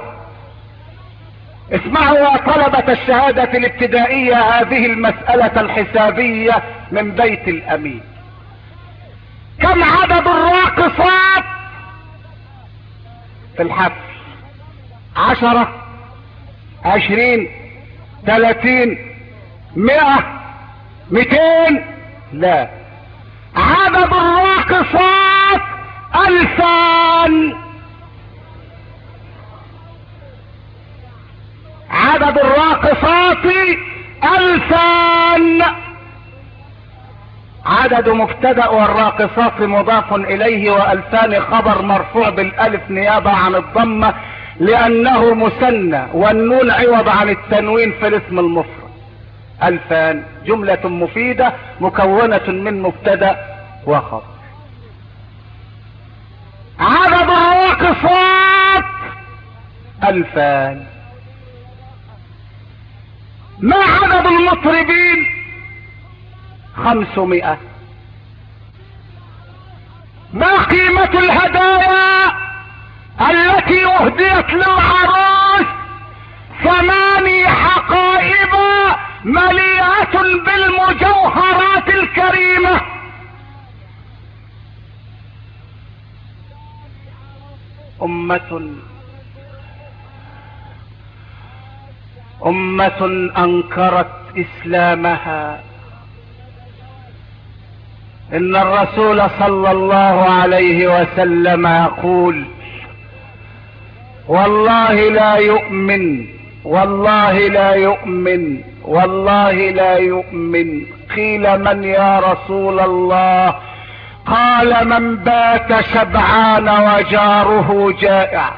اسمعوا يا طلبة الشهادة الابتدائية هذه المسألة الحسابية من بيت الامين. كم عدد الراقصات في الحفل؟ عشرة، عشرين، ثلاثين، مئة، مئتين؟ لا، عدد الراقصات الفان. عدد الراقصات الفان. عدد مبتدأ والراقصات مضاف اليه، والفان خبر مرفوع بالالف نيابة عن الضمة لانه مثنى، والنون عوض عن التنوين في الاسم المفرد. الفان جملة مفيدة مكونة من مبتدأ وخبر. عدد الراقصات الفان. ما عدد المطربين؟ خمسمائة. ما قيمة الهدايا التي اهديت للعروس؟ ثماني حقائب مليئة بالمجوهرات الكريمة. أمة أمة أنكرت إسلامها. إن الرسول صلى الله عليه وسلم يقول: والله لا يؤمن، والله لا يؤمن، والله لا يؤمن. قيل: من يا رسول الله؟ قال: من بات شبعان وجاره جائع.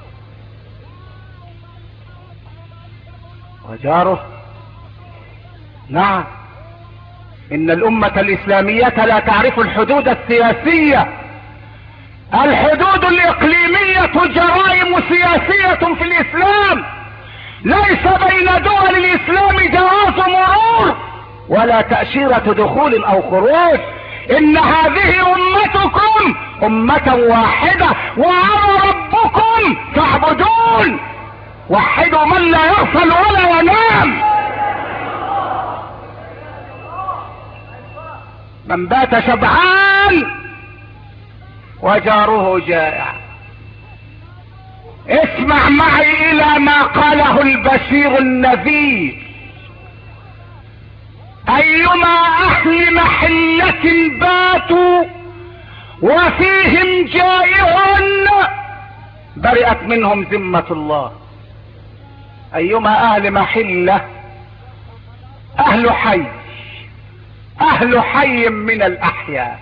وجاره؟ نعم، ان الامة الاسلامية لا تعرف الحدود السياسية. الحدود الاقليمية جرائم سياسية في الاسلام. ليس بين دول الاسلام جواز مرور ولا تأشيرة دخول او خروج. ان هذه امتكم امة واحدة وانا ربكم فاعبدون. وحدوا من لا يغفل ولا ينام. من بات شبعان وجاره جائع. اسمع معي الى ما قاله البشير النذير: ايما اهل محلة باتوا وفيهم جائع برئت منهم ذمة الله. ايما اهل محلة، اهل حي، اهل حي من الاحياء.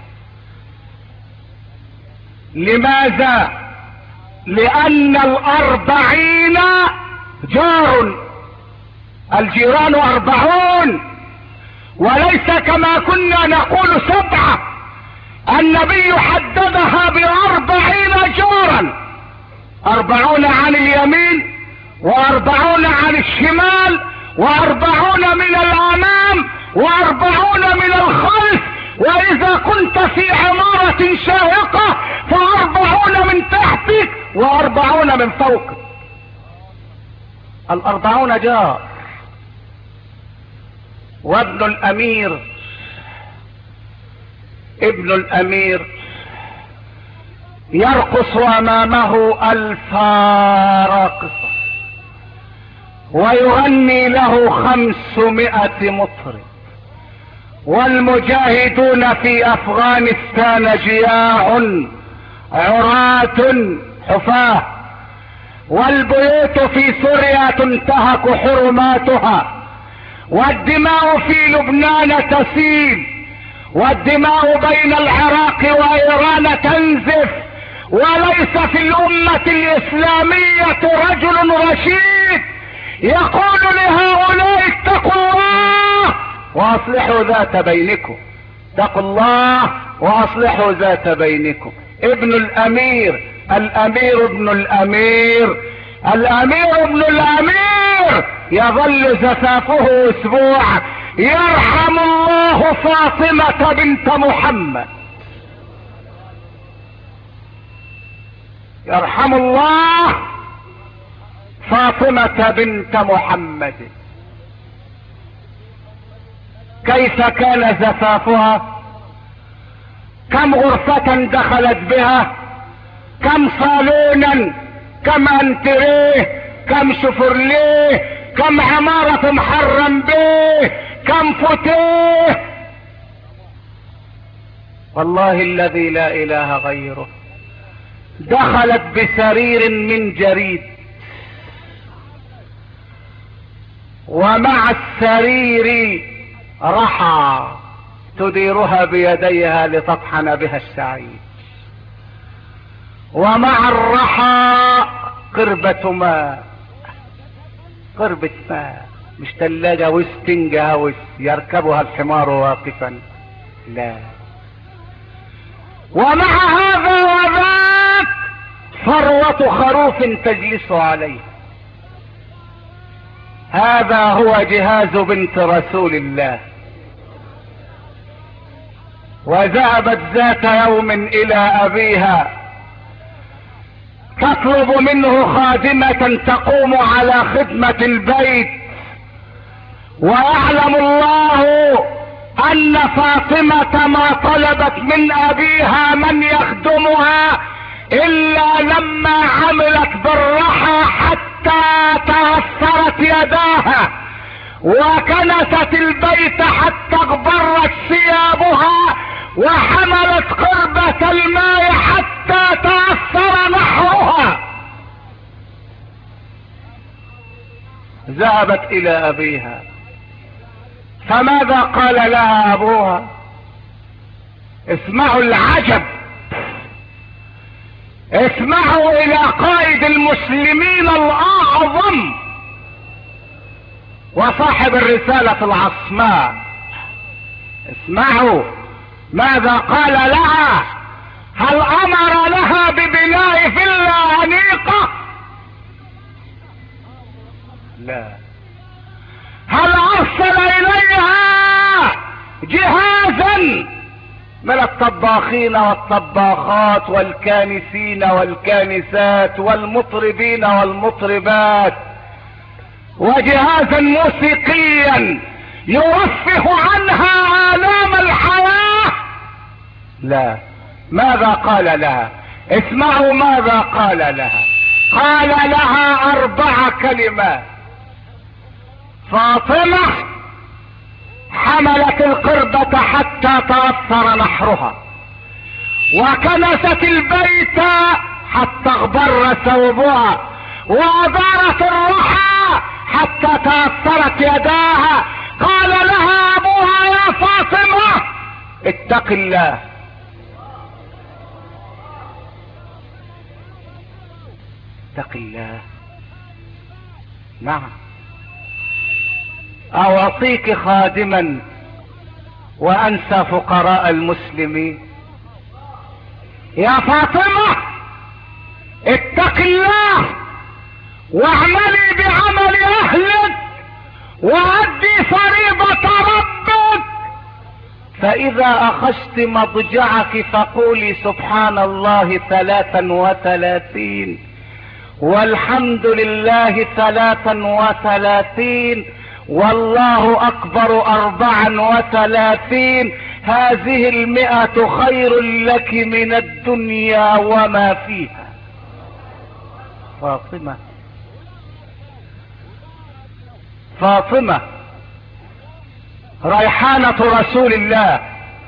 لماذا؟ لان الاربعين جار، الجيران اربعون، وليس كما كنا نقول سبعة. النبي حددها باربعين جارا: اربعون عن اليمين، واربعون عن الشمال، واربعون من الامام، واربعون من الخلف، واذا كنت في عمارة شاهقة فاربعون من تحتك واربعون من فوقك. الاربعون جار. وابن الامير، ابن الامير يرقص امامه الف راقصة ويغني له خمسمائة مطرب. والمجاهدون في افغانستان جياع عراة حفاة، والبيوت في سوريا تنتهك حرماتها، والدماء في لبنان تسيل، والدماء بين العراق وايران تنزف. وليس في الامة الاسلامية رجل رشيد يقول لهؤلاء اتقوا الله واصلحوا ذات بينكم. اتقوا الله واصلحوا ذات بينكم. ابن الامير، الامير ابن الامير، الامير ابن الامير يظل زفافه اسبوع. يرحم الله فاطمة بنت محمد، يرحم الله فاطمة بنت محمد. كيف كان زفافها؟ كم غرفة دخلت بها، كم صالونا، كم انتريه، كم شفرليه، كم عمارة محرم به، كم فتيه. والله الذي لا اله غيره. دخلت بسرير من جريد، ومع السرير رحى تديرها بيديها لتطحن بها الشعير، ومع الرحى قربة ماء، قربة ماء، مش تلاجة وسطنج هوس يركبها الحمار واقفا، لا. ومع هذا وذاك ثروة خروف تجلس عليه. هذا هو جهاز بنت رسول الله. وذهبت ذات يوم الى ابيها تطلب منه خادمة تقوم على خدمة البيت، ويعلم الله ان فاطمة ما طلبت من ابيها من يخدمها الا لما عملت بالرحى حتى تأثرت يداها، وكنست البيت حتى اغبرت ثيابها، وحملت قربة الماء حتى تأثر نحرها. ذهبت الى ابيها، فماذا قال لها ابوها؟ اسمعوا العجب، اسمعوا الى قائد المسلمين الاعظم وصاحب الرسالة العصماء. اسمعوا ماذا قال لها. هل امر لها ببناء فيلا انيقة؟ لا. هل ارسل اليها جهازا من الطباخين والطباخات والكانسين والكانسات والمطربين والمطربات، وجهازا موسيقيا يرفه عنها آلام الحياة؟ لا. ماذا قال لها؟ اسمعوا ماذا قال لها. قال لها اربع كلمات. فاطمة حملت القربة حتى تأثر نحرها، وكنست البيت حتى اغبر ثوبها، وأدارت الرحى حتى تأثرت يداها. قال لها ابوها يا فاطمة اتق الله، اتق الله. نعم. اعطيك خادما وانسى فقراء المسلمين؟ يا فاطمة اتق الله واعملي بعمل اهلك وادي فريضة ربك، فاذا اخذت مضجعك فقولي سبحان الله ثلاثا وثلاثين والحمد لله ثلاثا وثلاثين والله اكبر اربعا وثلاثين. هذه المئة خير لك من الدنيا وما فيها. فاطمة، فاطمة ريحانة رسول الله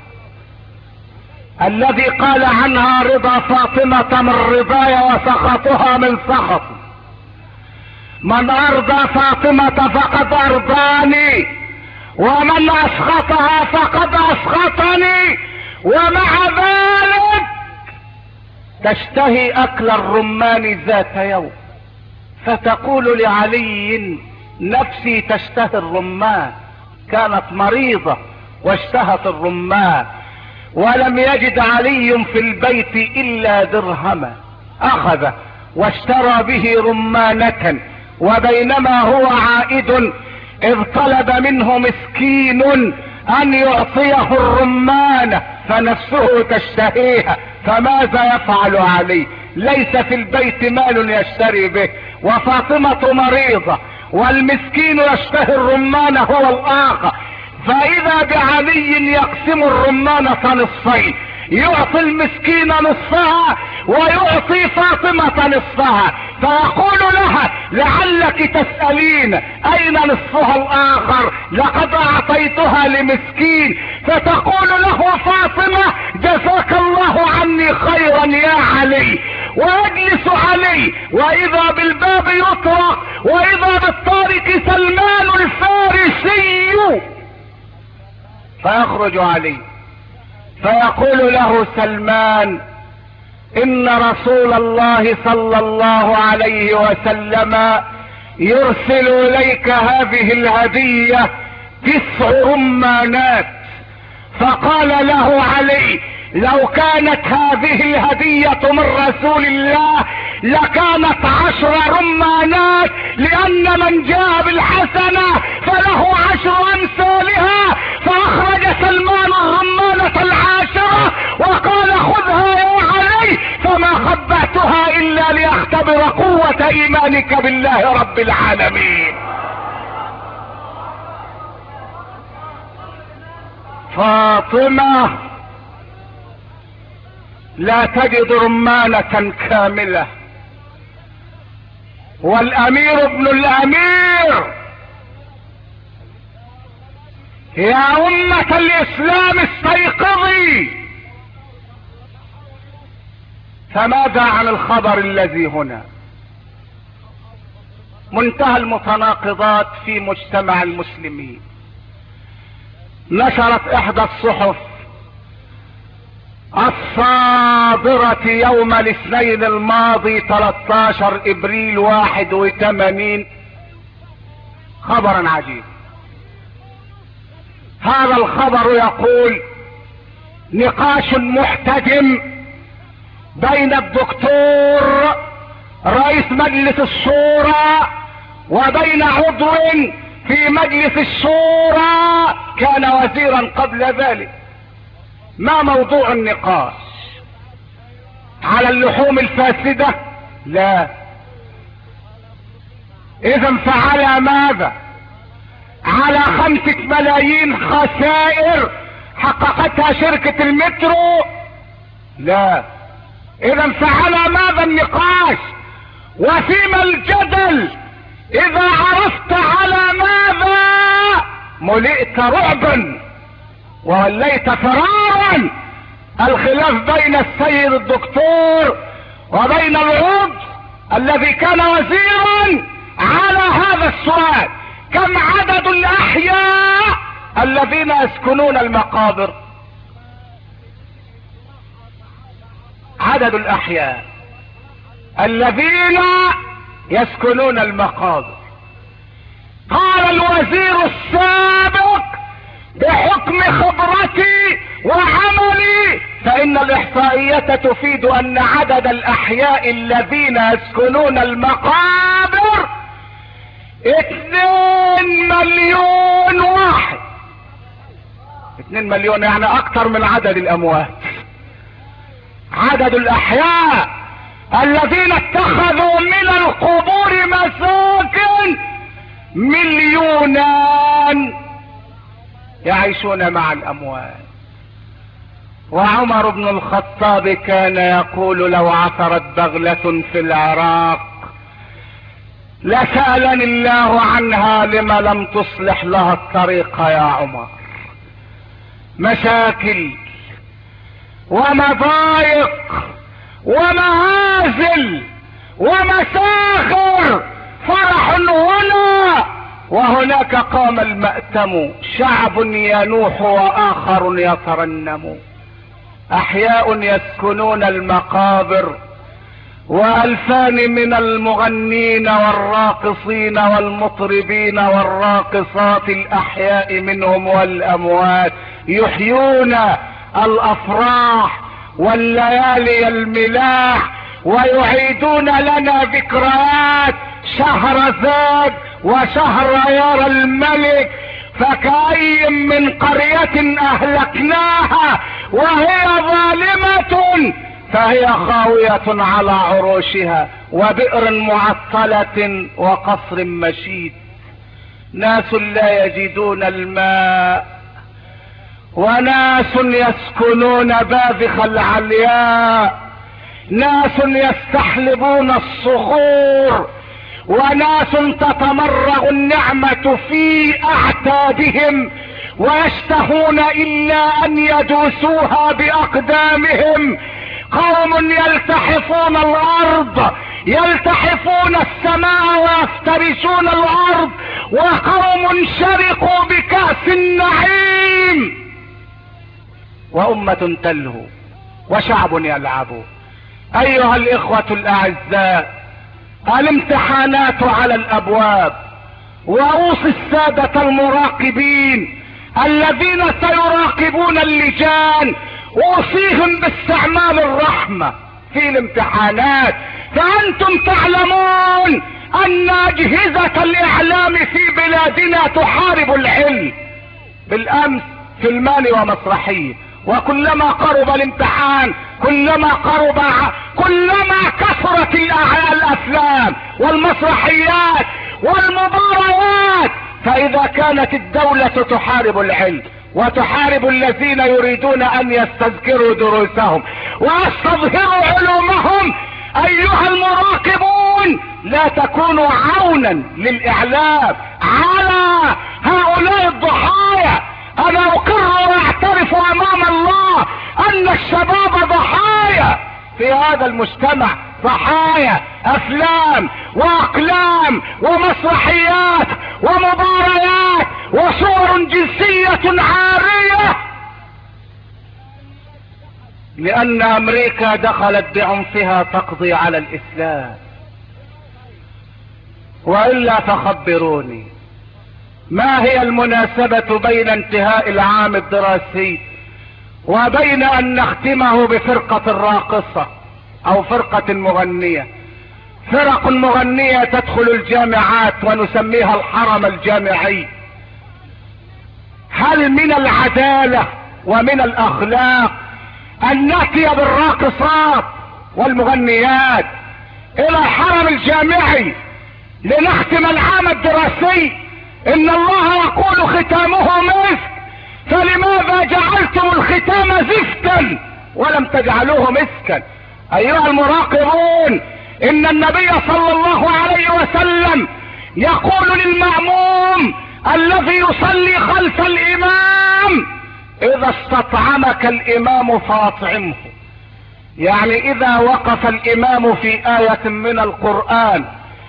الذي قال عنها رضا فاطمة من رضاي وسخطها من سخطي. من ارضى فاطمة فقد ارضاني، ومن اسخطها فقد اسخطني. ومع ذلك تشتهي اكل الرمان ذات يوم، فتقول لعلي نفسي تشتهي الرمان. كانت مريضة واشتهت الرمان، ولم يجد علي في البيت الا درهما، اخذ واشترى به رمانة، وبينما هو عائد اذ طلب منه مسكين ان يعطيه الرمانة فنفسه تشتهيها، فماذا يفعل علي؟ ليس في البيت مال يشتري به، وفاطمة مريضة، والمسكين يشتهي الرمانة هو الاخر، فاذا بعلي يقسم الرمانة نصفين، يعطي المسكين نصفها ويعطي فاطمة نصفها، فيقول لها لعلك تسألين اين نصفها الاخر، لقد اعطيتها لمسكين، فتقول له فاطمة جزاك الله عني خيرا يا علي، ويجلس علي، واذا بالباب يطرق، واذا بالطارق سلمان الفارسي، فيخرج علي فيقول له سلمان ان رسول الله صلى الله عليه وسلم يرسل اليك هذه الهدية تسع رمانات. فقال له علي لو كانت هذه الهدية من رسول الله لكانت عشر رمانات، لان من جاء بالحسنة فله عشر امثالها، فاخرج سلمان الرمانة العاشرة وقال خذها يا علي، فما خبأتها الا لاختبر قوة ايمانك بالله رب العالمين. فاطمة لا تجد رمانة كاملة، والامير ابن الامير. يا امة الاسلام استيقظي، فماذا عن الخبر الذي هنا؟ منتهى المتناقضات في مجتمع المسلمين. نشرت احدى الصحف الصادرة يوم الاثنين الماضي ثلاثة عشر ابريل واحد وثمانين خبرا عجيب. هذا الخبر يقول نقاش محتدم بين الدكتور رئيس مجلس الشورى وبين عضو في مجلس الشورى كان وزيرا قبل ذلك. ما موضوع النقاش؟ على اللحوم الفاسدة؟ لا. اذا فعلى ماذا؟ على خمسة ملايين خسائر حققتها شركة المترو؟ لا. اذا فعلى ماذا النقاش؟ وفيما الجدل اذا عرفت على ماذا ملئت رعبا ووليت فرارا. الخلاف بين السيد الدكتور وبين العضو الذي كان وزيرا على هذا السؤال: كم عدد الاحياء الذين يسكنون المقابر؟ عدد الاحياء الذين يسكنون المقابر. قال الوزير السابق: بحكم خبرتي وعملي فإن الإحصائية تفيد أن عدد الأحياء الذين يسكنون المقابر اثنين مليون واحد. اثنين مليون يعني أكثر من عدد الأموات. عدد الأحياء الذين اتخذوا من القبور مساكن مليونان يعيشون مع الأموات. وعمر بن الخطاب كان يقول: لو عثرت بغلة في العراق لسألني الله عنها لما لم تصلح لها الطريق يا عمر. مشاكل ومضايق ومهازل ومساخر، فرح هنا وهناك قام المأتم، شعب ينوح وآخر يترنم. أحياء يسكنون المقابر والفان من المغنين والراقصين والمطربين والراقصات الاحياء منهم والاموات يحيون الافراح والليالي الملاح ويعيدون لنا ذكريات شهرزاد وشهريار الملك. فكأي من قرية اهلكناها وهي ظالمة فهي خاوية على عروشها وبئر معطلة وقصر مشيد. ناس لا يجدون الماء وناس يسكنون باذخ العلياء، ناس يستحلبون الصخور وناس تتمرغ النعمة في اعتادهم ويشتهون الا ان يدوسوها باقدامهم. قوم يلتحفون الارض يلتحفون السماء ويفترسون الارض، وقوم شرقوا بكأس النعيم، وامة تلهو وشعب يلعب. ايها الاخوة الاعزاء، الامتحانات على الابواب، واوصي السادة المراقبين الذين سيراقبون اللجان اوصيهم باستعمال الرحمة في الامتحانات. فانتم تعلمون ان اجهزة الاعلام في بلادنا تحارب العلم. بالامس فيلمان ومسرحية، وكلما قرب الامتحان كلما قرب كلما كثرت الافلام والمسرحيات والمباريات. فاذا كانت الدولة تحارب العلم وتحارب الذين يريدون ان يستذكروا دروسهم ويستظهروا علومهم، ايها المراقبون لا تكونوا عونا للاعلام على هؤلاء الضحايا. انا اقر واعترف امام الله ان الشباب ضحايا في هذا المجتمع، ضحايا افلام واقلام ومسرحيات ومباريات وصور جنسية عارية، لان امريكا دخلت بعنفها تقضي على الاسلام. والا فخبروني، ما هي المناسبة بين انتهاء العام الدراسي وبين ان نختمه بفرقة راقصة او فرقة مغنية؟ فرق مغنية تدخل الجامعات ونسميها الحرم الجامعي. هل من العدالة ومن الاخلاق ان نأتي بالراقصات والمغنيات الى الحرم الجامعي لنختم العام الدراسي؟ ان الله يقول ختامه مسك، فلماذا جعلتم الختام زفتا ولم تجعلوه مسكا؟ ايها المراقبون، ان النبي صلى الله عليه وسلم يقول للمأموم الذي يصلي خلف الامام: اذا استطعمك الامام فاطعمه. يعني اذا وقف الامام في آية من القرآن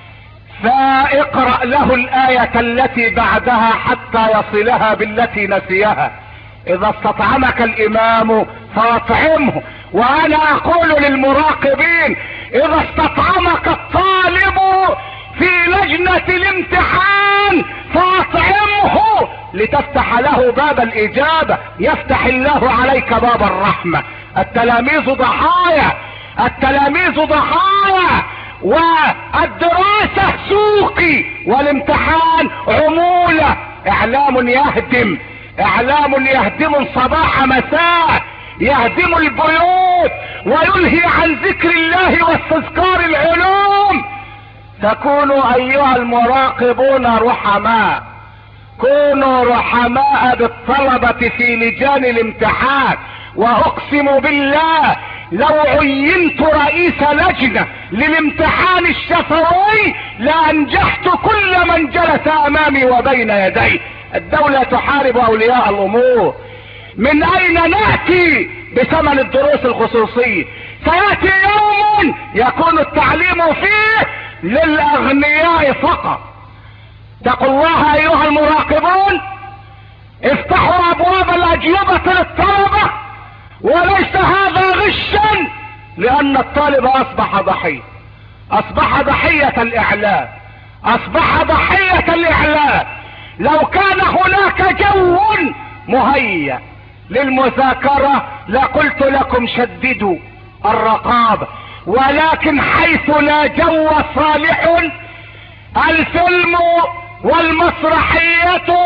فاقرأ له الآية التي بعدها حتى يصلها بالتي نسيها. اذا استطعمك الامام فاطعمه. وانا اقول للمراقبين: اذا استطعمك الطالب في لجنة الامتحان فاطعمه لتفتح له باب الاجابة، يفتح الله عليك باب الرحمة. التلاميذ ضحايا، التلاميذ ضحايا، والدراسة سوقي والامتحان عمولة. اعلام يهدم، اعلام يهدم صباح مساء، يهدم البيوت وينهي عن ذكر الله واستذكار العلوم. تكونوا ايها المراقبون رحماء، كونوا رحماء بالطلبة في لجان الامتحان. واقسم بالله لو عينت رئيس لجنة للامتحان الشفوي لانجحت كل من جلس امامي وبين يدي. الدولة تحارب اولياء الامور. من اين نأتي بثمن الدروس الخصوصية؟ سيأتي يوم يكون التعليم فيه للاغنياء فقط. اتقوا الله ايها المراقبون، افتحوا ابواب الاجوبة للطلبة، وليس هذا غشا لان الطالب اصبح ضحية، اصبح ضحية الاعلام، اصبح ضحية الاعلام. لو كان هناك جو مهيأ للمذاكرة لقلت لكم شددوا الرقابة، ولكن حيث لا جو صالح، الفيلم والمسرحية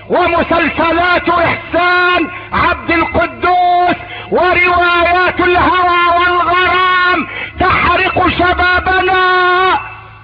ومسلسلات احسان عبد القدوس وروايات الهوى والغرام تحرق شبابنا.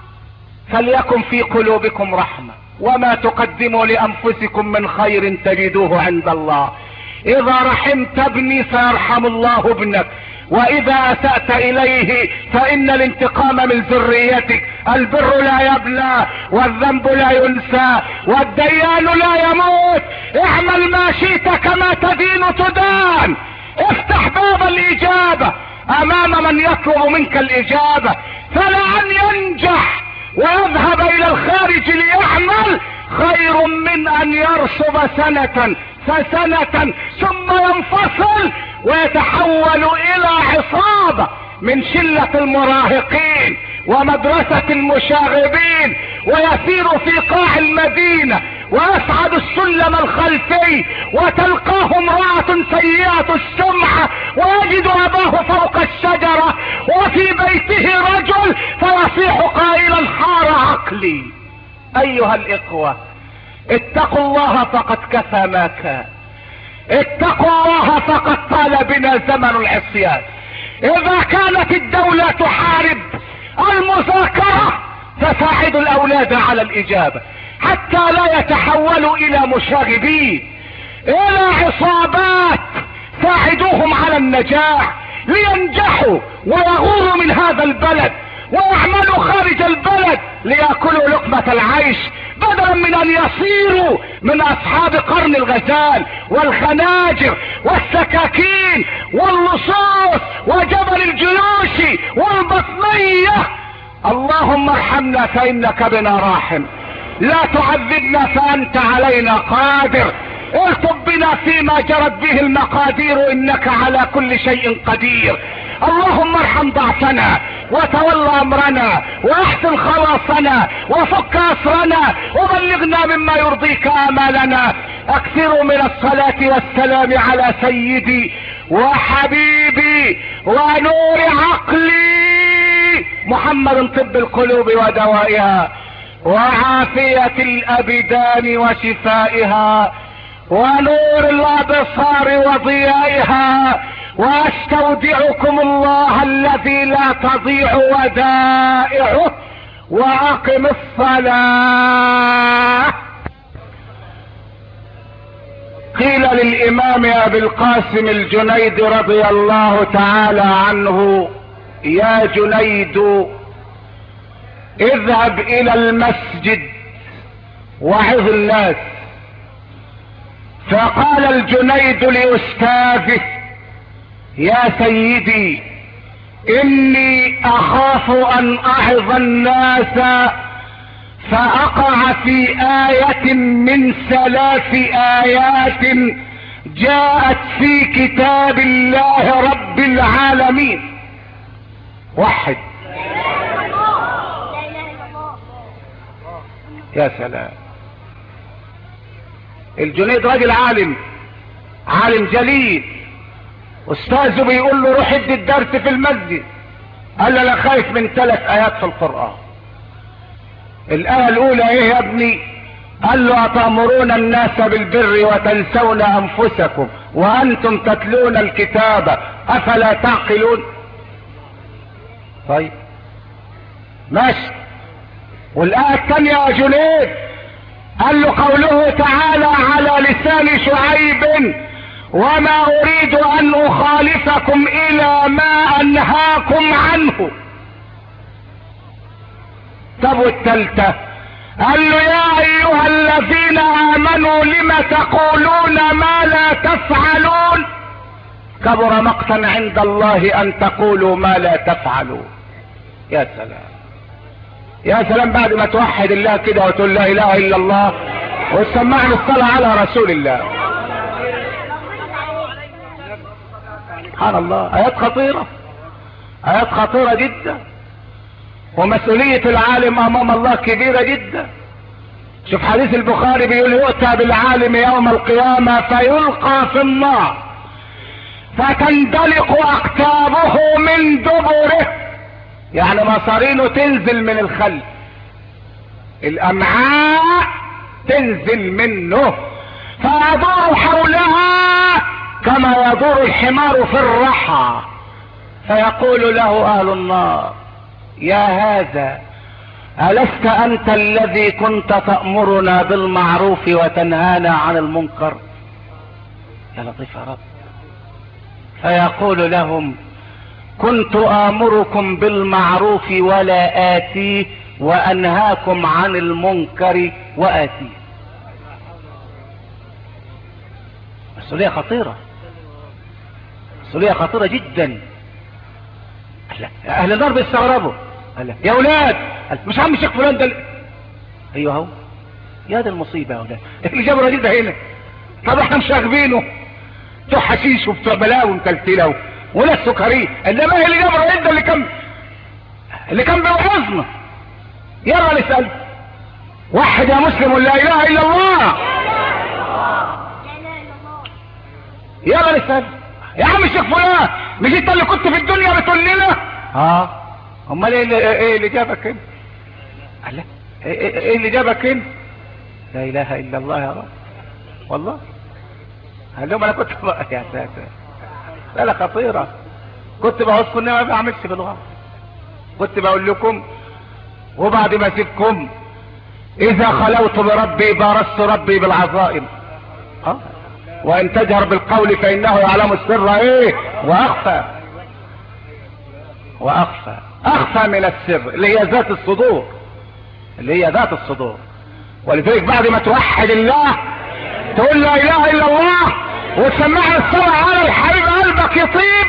فليكن في قلوبكم رحمة، وما تقدموا لانفسكم من خير تجدوه عند الله. اذا رحمت ابني سيرحم الله ابنك، واذا اسأت اليه فان الانتقام من ذريتك. البر لا يبلى والذنب لا ينسى والديان لا يموت. اعمل ما شئت كما تدين تدان. افتح باب الاجابة امام من يطلب منك الاجابة، فلان ينجح ويذهب الى الخارج ليعمل خير من ان يرسب سنة فسنة ثم ينفصل ويتحول الى عصابة من شلة المراهقين ومدرسة المشاغبين، ويسير في قاع المدينة ويصعد السلم الخلفي وتلقاه امرأة سيئة السمعة ويجد اباه فوق الشجرة وفي بيته رجل فيصيح قائلا حار عقلي. ايها الاخوة اتقوا الله فقد كفى ما كان، اتقوا الله فقد طال بنا زمن العصيان. اذا كانت الدولة تحارب المذاكرة فساعدوا الاولاد على الاجابة حتى لا يتحولوا الى مشاغبين، الى عصابات. ساعدوهم على النجاح لينجحوا ويغوروا من هذا البلد ويعملوا خارج البلد ليأكلوا لقمة العيش، بدلا من ان يصيروا من اصحاب قرن الغزال والخناجر والسكاكين واللصوص وجبل الجيوش والبطنية. اللهم ارحمنا فانك بنا راحم، لا تعذبنا فانت علينا قادر. التب بنا فيما جرت به المقادير انك على كل شيء قدير. اللهم ارحم ضعفنا وتولى امرنا واحسن خلاصنا وفك اسرنا وبلغنا مما يرضيك امالنا. اكثروا من الصلاة والسلام على سيدي وحبيبي ونور عقلي محمد، طب القلوب ودوائها وعافية الابدان وشفائها ونور الابصار وضيائها. واستودعكم الله الذي لا تضيع ودائعه واقم الصلاة. قيل للامام ابي القاسم الجنيد رضي الله تعالى عنه: يا جنيد اذهب الى المسجد وعظ الناس. فقال الجنيد لاستاذه: يا سيدي اني اخاف ان اعظ الناس فاقع في آية من ثلاث آيات جاءت في كتاب الله رب العالمين. وحد. يا سلام. الجنيد راجل عالم، عالم جليل، استاذه بيقول له روح ادي الدرس في المسجد. قال له انا خايف من ثلاث ايات في القرآن. الايه الاولى ايه يا ابني؟ قال له: اتأمرون الناس بالبر وتنسون انفسكم وانتم تتلون الكتاب افلا تعقلون. طيب ماشي. والايه الثانيه يا جنيد قال له قوله تعالى على لسان شعيب: وما اريد ان اخالفكم الى ما انهاكم عنه. طب والثالثه قال له: يا ايها الذين امنوا لم تقولون ما لا تفعلون كبر مقتا عند الله ان تقولوا ما لا تفعلون. يا سلام يا سلام. بعد ما توحد الله كده وتقول لا اله الا الله وتسمعني الصلاة على رسول الله. سبحان الله، ايات خطيرة آيات خطيرة جدا، ومسؤولية العالم امام الله كبيرة جدا. شوف حديث البخاري بيقول يؤتى بالعالم يوم القيامة فيلقى في النار فتندلق اكتابه من دبره، يعني مصارينه تنزل من الخلف، الامعاء تنزل منه، فيدور حولها كما يدور الحمار في الرحى، فيقول له اهل النار يا هذا ألست أنت الذي كنت تأمرنا بالمعروف وتنهانا عن المنكر؟ يا لطيف يا رب. فيقول لهم كنت آمركم بالمعروف ولا آتيه وأنهاكم عن المنكر وآتيه. مسؤولية خطيرة، مسؤولية خطيرة جدا. أهل النار بيستغربوا، يا أولاد مش عم الشيخ فلان ده. ايوه اهو، يا ده المصيبه يا اولاد، اللي جاب الراجل ده هنا. طب احنا مش راغبينه، بتوع حشيش وبتوع بلاوي ومتلتله ولا السكري، انما هي اللي جاب الراجل ده اللي كان اللي كان بيوعظنا. يلا نسال واحد يا مسلم لا اله الا الله، يلا نسال يا عم الشيخ فلان مش انت اللي كنت في الدنيا بتقول لنا؟ اه امال ايه اللي ايه اللي جابك هنا؟ قال ايه, ايه اللي جابك هنا؟ لا اله الا الله يا رب، والله قال لهم انا كنت بقى يا ساتر، لا خطيره، كنت بوصفكم اني ما بعملش بالغلط، كنت بقول لكم وبعد ما اسيبكم اذا خلوت بربي بارست ربي بالعظائم. اه وان تجهر بالقول فانه يعلم السر ايه واخفى، واخفى اخفى من السر اللي هي ذات الصدور، اللي هي ذات الصدور. ولذلك بعد ما توحد الله تقول لا اله الا الله وتسمعنا الصلاة على الحبيب قلبك يطيب.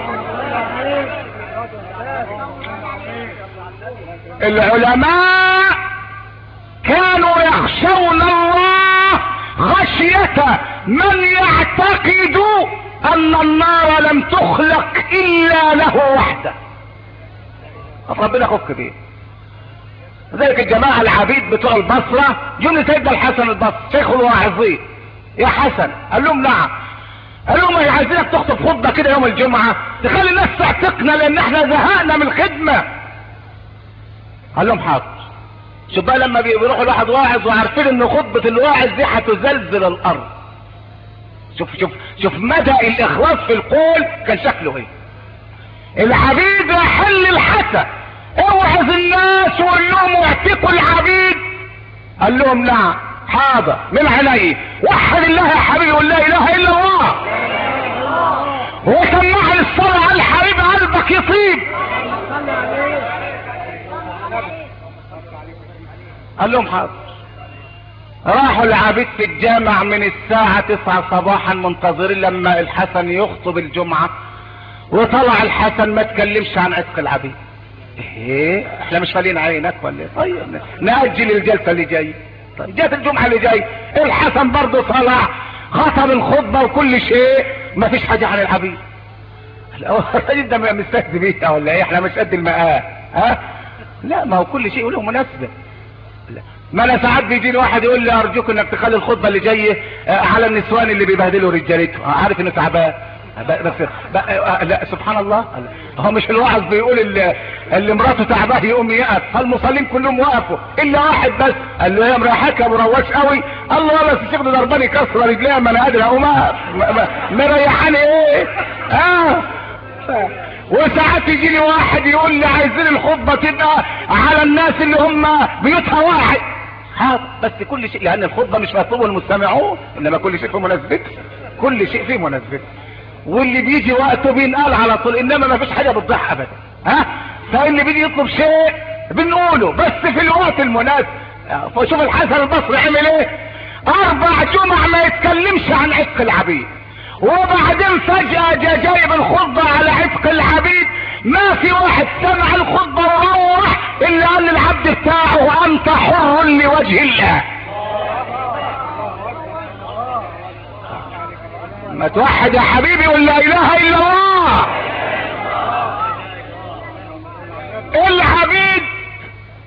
العلماء كانوا يخشون الله خشية من يعتقد ان النار لم تخلق الا له وحده. ربنا يخف بيه. ذلك الجماعة العبيد بتوع البصرة جم سيدنا الحسن البصري شيخ الواعظين، يا حسن قال لهم نعم، قال لهم عايزينك تخطب خطبة كده يوم الجمعة تخلي الناس تعتقنا لان احنا زهقنا من الخدمة. قال لهم حاضر. شوف بقى لما بيروحوا لواحد واعظ وعارفين ان خطبة الواعظ دي هتزلزل الارض، شوف شوف شوف مدى الاخلاص في القول كان شكله ايه. العبيد يحل الحسن اوعظ الناس وقول لهم واعتقوا العبيد. قال لهم نعم حاضر من عيني، وحد الله يا حبيبي قول لا اله الا الله وسمعني الصلاة على الحبيب قلبك يطيب. قال لهم حاضر. راحوا العبيد في الجامع من الساعة تسعة صباحا منتظرين لما الحسن يخطب الجمعة، وطلع الحسن ما تكلمش عن عتق العبيد. ايه احنا مش فالين عينك ولا ايه؟ طيب نأجل الجلسة اللي جاي. طيب جات الجمعة اللي جاي الحسن برضه طلع خطب الخطبة وكل شيء، ما فيش حاجة عن العبيد. الراجل ده مستهزئ بيها ولا ايه؟ احنا مش قد المقام ها؟ لا ما هو كل شيء له مناسبة. ما انا ساعات بيجي لي واحد يقول لي ارجوك انك تخلي الخطبة اللي جايه على النسوان اللي بيبهدلوا رجالتهم، عارف انه تعبان بس بقى. لا سبحان الله، هو مش الواعظ بيقول اللي, اللي مراته تعباه يقوم يقف، فالمصلين كلهم وقفوا الا واحد بس قال له يا مريحك يا مروش قوي. الله بس الشيخ ده ضرباني كسر رجليها ما انا قادر اقوم مريحاني ايه اه. وساعات يجي لي واحد يقول لي عايزين الخطبه تبقى على الناس اللي هم بيوتها واحد. حاضر بس كل شيء، لان الخطبه مش مطلوب المستمعون انما كل شيء في مناسبته، كل شيء في مناسبته، واللي بيجي وقته بينقال على طول، انما ما فيش حاجه بتضيع ابدا ها. فاللي بيجي يطلب شيء بنقوله بس في الوقت المناسب. فشوف الحسن البصري عمل ايه، اربع جمع ما يتكلمش عن عتق العبيد، وبعدين فجأة جا جايب الخطبة على عتق العبيد. ما في واحد سمع الخطبة وروح الا قال للعبد بتاعه انت حر لوجه الله. ما توحد يا حبيبي ولا اله الا الله.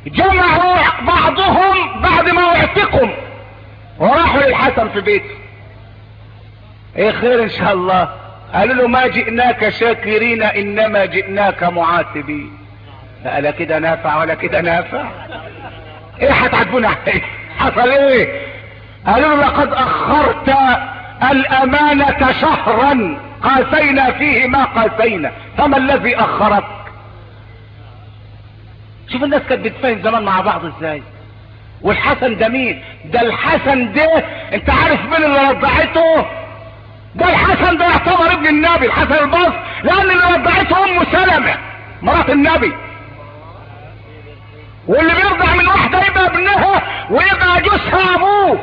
جمعوا بعضهم بعد ما اعتقوا وراحوا للحسن في بيته. ايه خير ان شاء الله؟ قالوا له ما جئناك شاكرين انما جئناك معاتبين. لا لا كده نافع ولا كده نافع. ايه هتعاتبونا عليه؟ حصل ايه؟ قالوا له لقد اخرت الامانة شهرا قاسينا فيه ما قاسينا، فما الذي اخرك؟ شوف الناس كانت بتفاهم زمان مع بعض ازاي. والحسن ده مين؟ ده الحسن ده انت عارف مين اللي رضعته؟ ده الحسن ده يعتبر ابن النبي الحسن البصري، لان اللي رضعته ام سلمة مرات النبي. واللي بيرضع من واحدة يبقى ابنها ويبقى جوزها ابوه،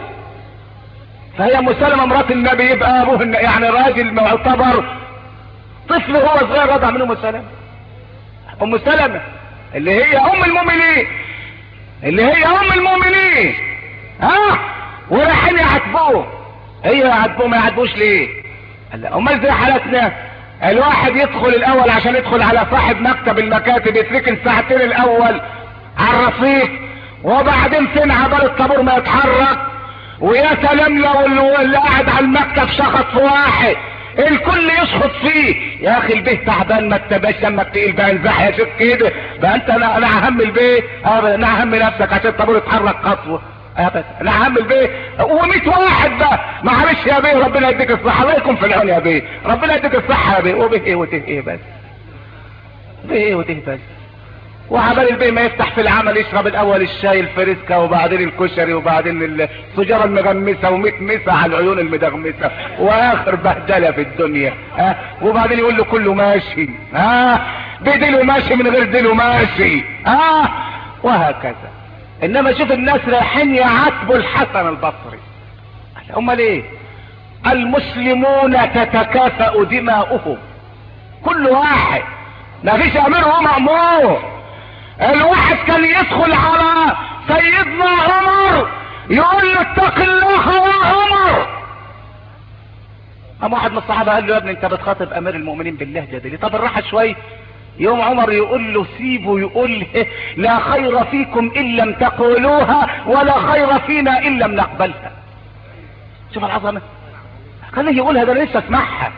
فهي ام سلمة مرات النبي يبقى ابوه يعني راجل معتبر طفل هو صغير رضع من ام سلمة. ام سلمة اللي هي ام المؤمنين اللي هي ام المؤمنين ها، ورايحين يعاتبوه. هي يعاتبوه ما يعاتبوش ليه؟ امال زي حالتنا الواحد يدخل الاول عشان يدخل على صاحب مكتب المكاتب يتركن ساعتين الاول على الرصيف، وبعدين سمع بال الطابور ما يتحرك، ويا سلام لو اللي قاعد على المكتب شخص في واحد الكل يشخط فيه. يا اخي البيه تعبان ما تبقاش دمك تقيل بقى انزح يا شيخ كده بقى انت. انا انا اهم البيه انا اهم نفسك عشان الطابور يتحرك خطوه ابدا. انا اهم البيه وميت واحد بقى. معلش يا بيه ربنا يديك الصحه، الله يكون في العون يا بيه، ربنا يديك الصحه يا بيه. وبيه ايه وته ايه بس؟ بيه ايه وته بس؟ وعبال البيه ما يفتح في العمل يشرب الاول الشاي الفريسكا وبعدين الكشري وبعدين السجاره المغمسه ومتمسه على العيون المدغمسه واخر بهدله في الدنيا ها. وبعدين يقول له كله ماشي ها، بديله ماشي من غير ديله ماشي ها، وهكذا. انما شوف الناس رايحين يعاتبوا الحسن البصري. امال ايه؟ المسلمون تتكافأ دماؤهم، كل واحد ما فيش امير ومأمور. الواحد كان يدخل على سيدنا عمر يقول له اتق الله يا عمر. قام واحد من الصحابه قال له يا ابني انت بتخاطب امير المؤمنين باللهجه دي؟ طب الراحه شويه. يوم عمر يقول له سيبه يقول لا خير فيكم ان لم تقولوها ولا خير فينا ان لم نقبلها. شوف العظمه، خليه يقولها ده انا لسه اسمعها.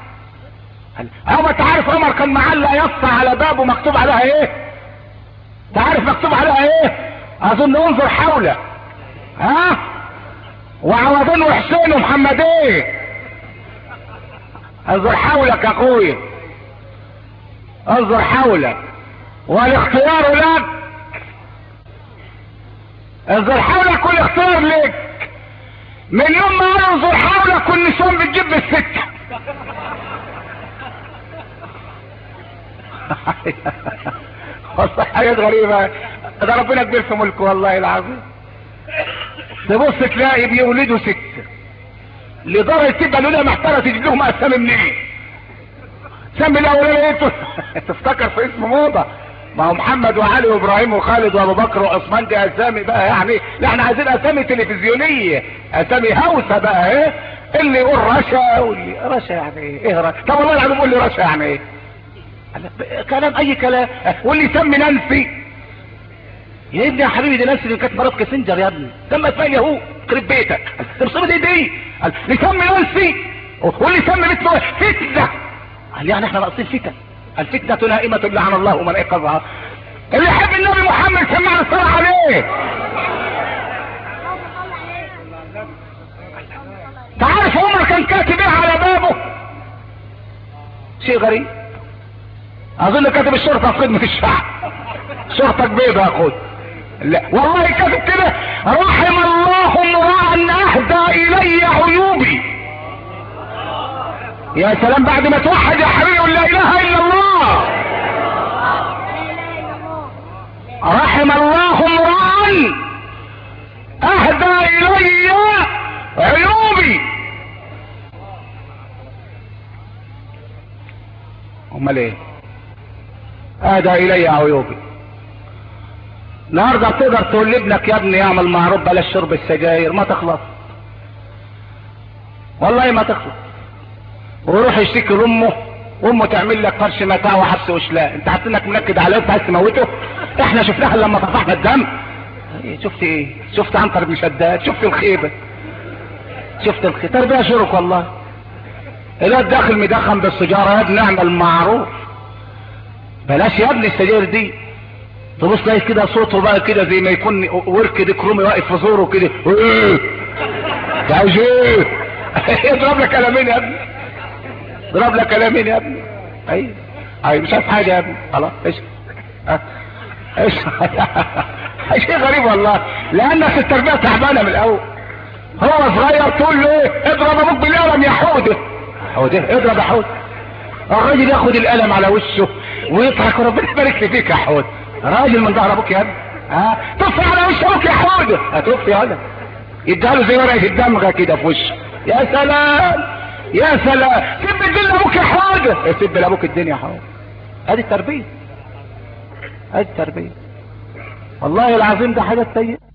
هو انت عارف عمر كان معلق يافطه على بابه مكتوب عليها ايه؟ انت عارف مكتوب عليها ايه؟ اظن انظر حولك ها، وعوضين وحسين ومحمدين. انظر حولك يا اخويا، انظر حولك والاختيار لك. انظر حولك والاختيار لك. من يوم ما قال انظر حولك والنسوان بتجيب السكه. والله حاجات غريبة، ده ربنا كبير في ملكه والله العظيم. تبص تلاقي بيولدوا ستة لدرجة تبقى لولا محتارة تجيب لهم اسامي منين؟ سمي الاولاني ايه؟ تفتكر في اسم موضة؟ ما هو محمد وعلي وابراهيم وخالد وابو بكر وعثمان دي اسامي بقى يعني. لا احنا عايزين اسامي تلفزيونية، اسامي هوسة بقى. ايه اللي يقول رشا واللي رشا يعني ايه؟ ايه رشا؟ طب والله العظيم قول لي رشا يعني ايه؟ كلام اي كلام. واللي يسمي نانسي يا ابني يا حبيبي دي نانسي اللي كانت مرات كاسنجر يا ابني، تم اسمها اليهود خرب بيتك. تبصمت ايه دي؟ يسمي نانسي واللي يسمي مثله فتنه. قال يعني احنا ناقصين فتن؟ الفتنه نائمه لعن الله من ايقظها. اللي يحب النبي محمد سمعنا الصلاه عليه. تعرف عمر كان كاتب ايه على بابه؟ شيء غريب. اظن كاتب الشرطة في خدمة الشعب، شرطة بيضة يا اخوي. لا والله كاتب كده رحم الله امرأ اهدى الي عيوبي. يا سلام بعد ما توحد يا حبيبي لا اله الا الله. رحم الله امرأ اهدى الي عيوبي. امال ايه؟ اهدى الي عيوبي. النهارده تقدر تقول لابنك يا ابني يعمل معروف بلاش شرب السجاير، ما تخلص والله ما تخلص. ويروح يشتكي لامه وامه تعمل لك فرش متاع وحبس وشلاء. انت عارف انك منكد عليه وانت عايز تموته؟ احنا شفناها لما طفحنا الدم. شفت ايه؟ شفت عنتر بن شداد، شفت الخيبة، شفت الخيبة. تربية شرك والله. الواد داخل مدخن بالسجارة، يا ابني اعمل معروف، بلاش يا ابني السجاير دي. تبص تلاقي كده صوته بقى كده زي ما يكون ورك ديك رومي واقف في زوره كده، ايه ده عايز ايه؟ اضرب لك قلمين يا ابني، اضرب لك قلمين يا ابني. ايوه ايوه مش عارف حاجه يا ابني، خلاص ايش ايش شيء غريب والله، لانك التربيه تعبانه من الاول. هو صغير تقول له ايه؟ اضرب ابوك بالقلم يا حوده، حوده اضرب يا حوده. الراجل ياخد القلم على وشه ويضحك، وربنا يبارك لي فيك يا حوده، راجل من ظهر ابوك يا ابني. ها طفي على وش ابوك يا حوده، هتطفي هذا يديها له زي ورقه الدمغه كده في وشه. يا سلام يا سلام، سيب الدنيا لابوك يا حوده، سيب لابوك الدنيا يا حوده. ادي التربيه، ادي التربيه والله العظيم، ده حاجه سيئه.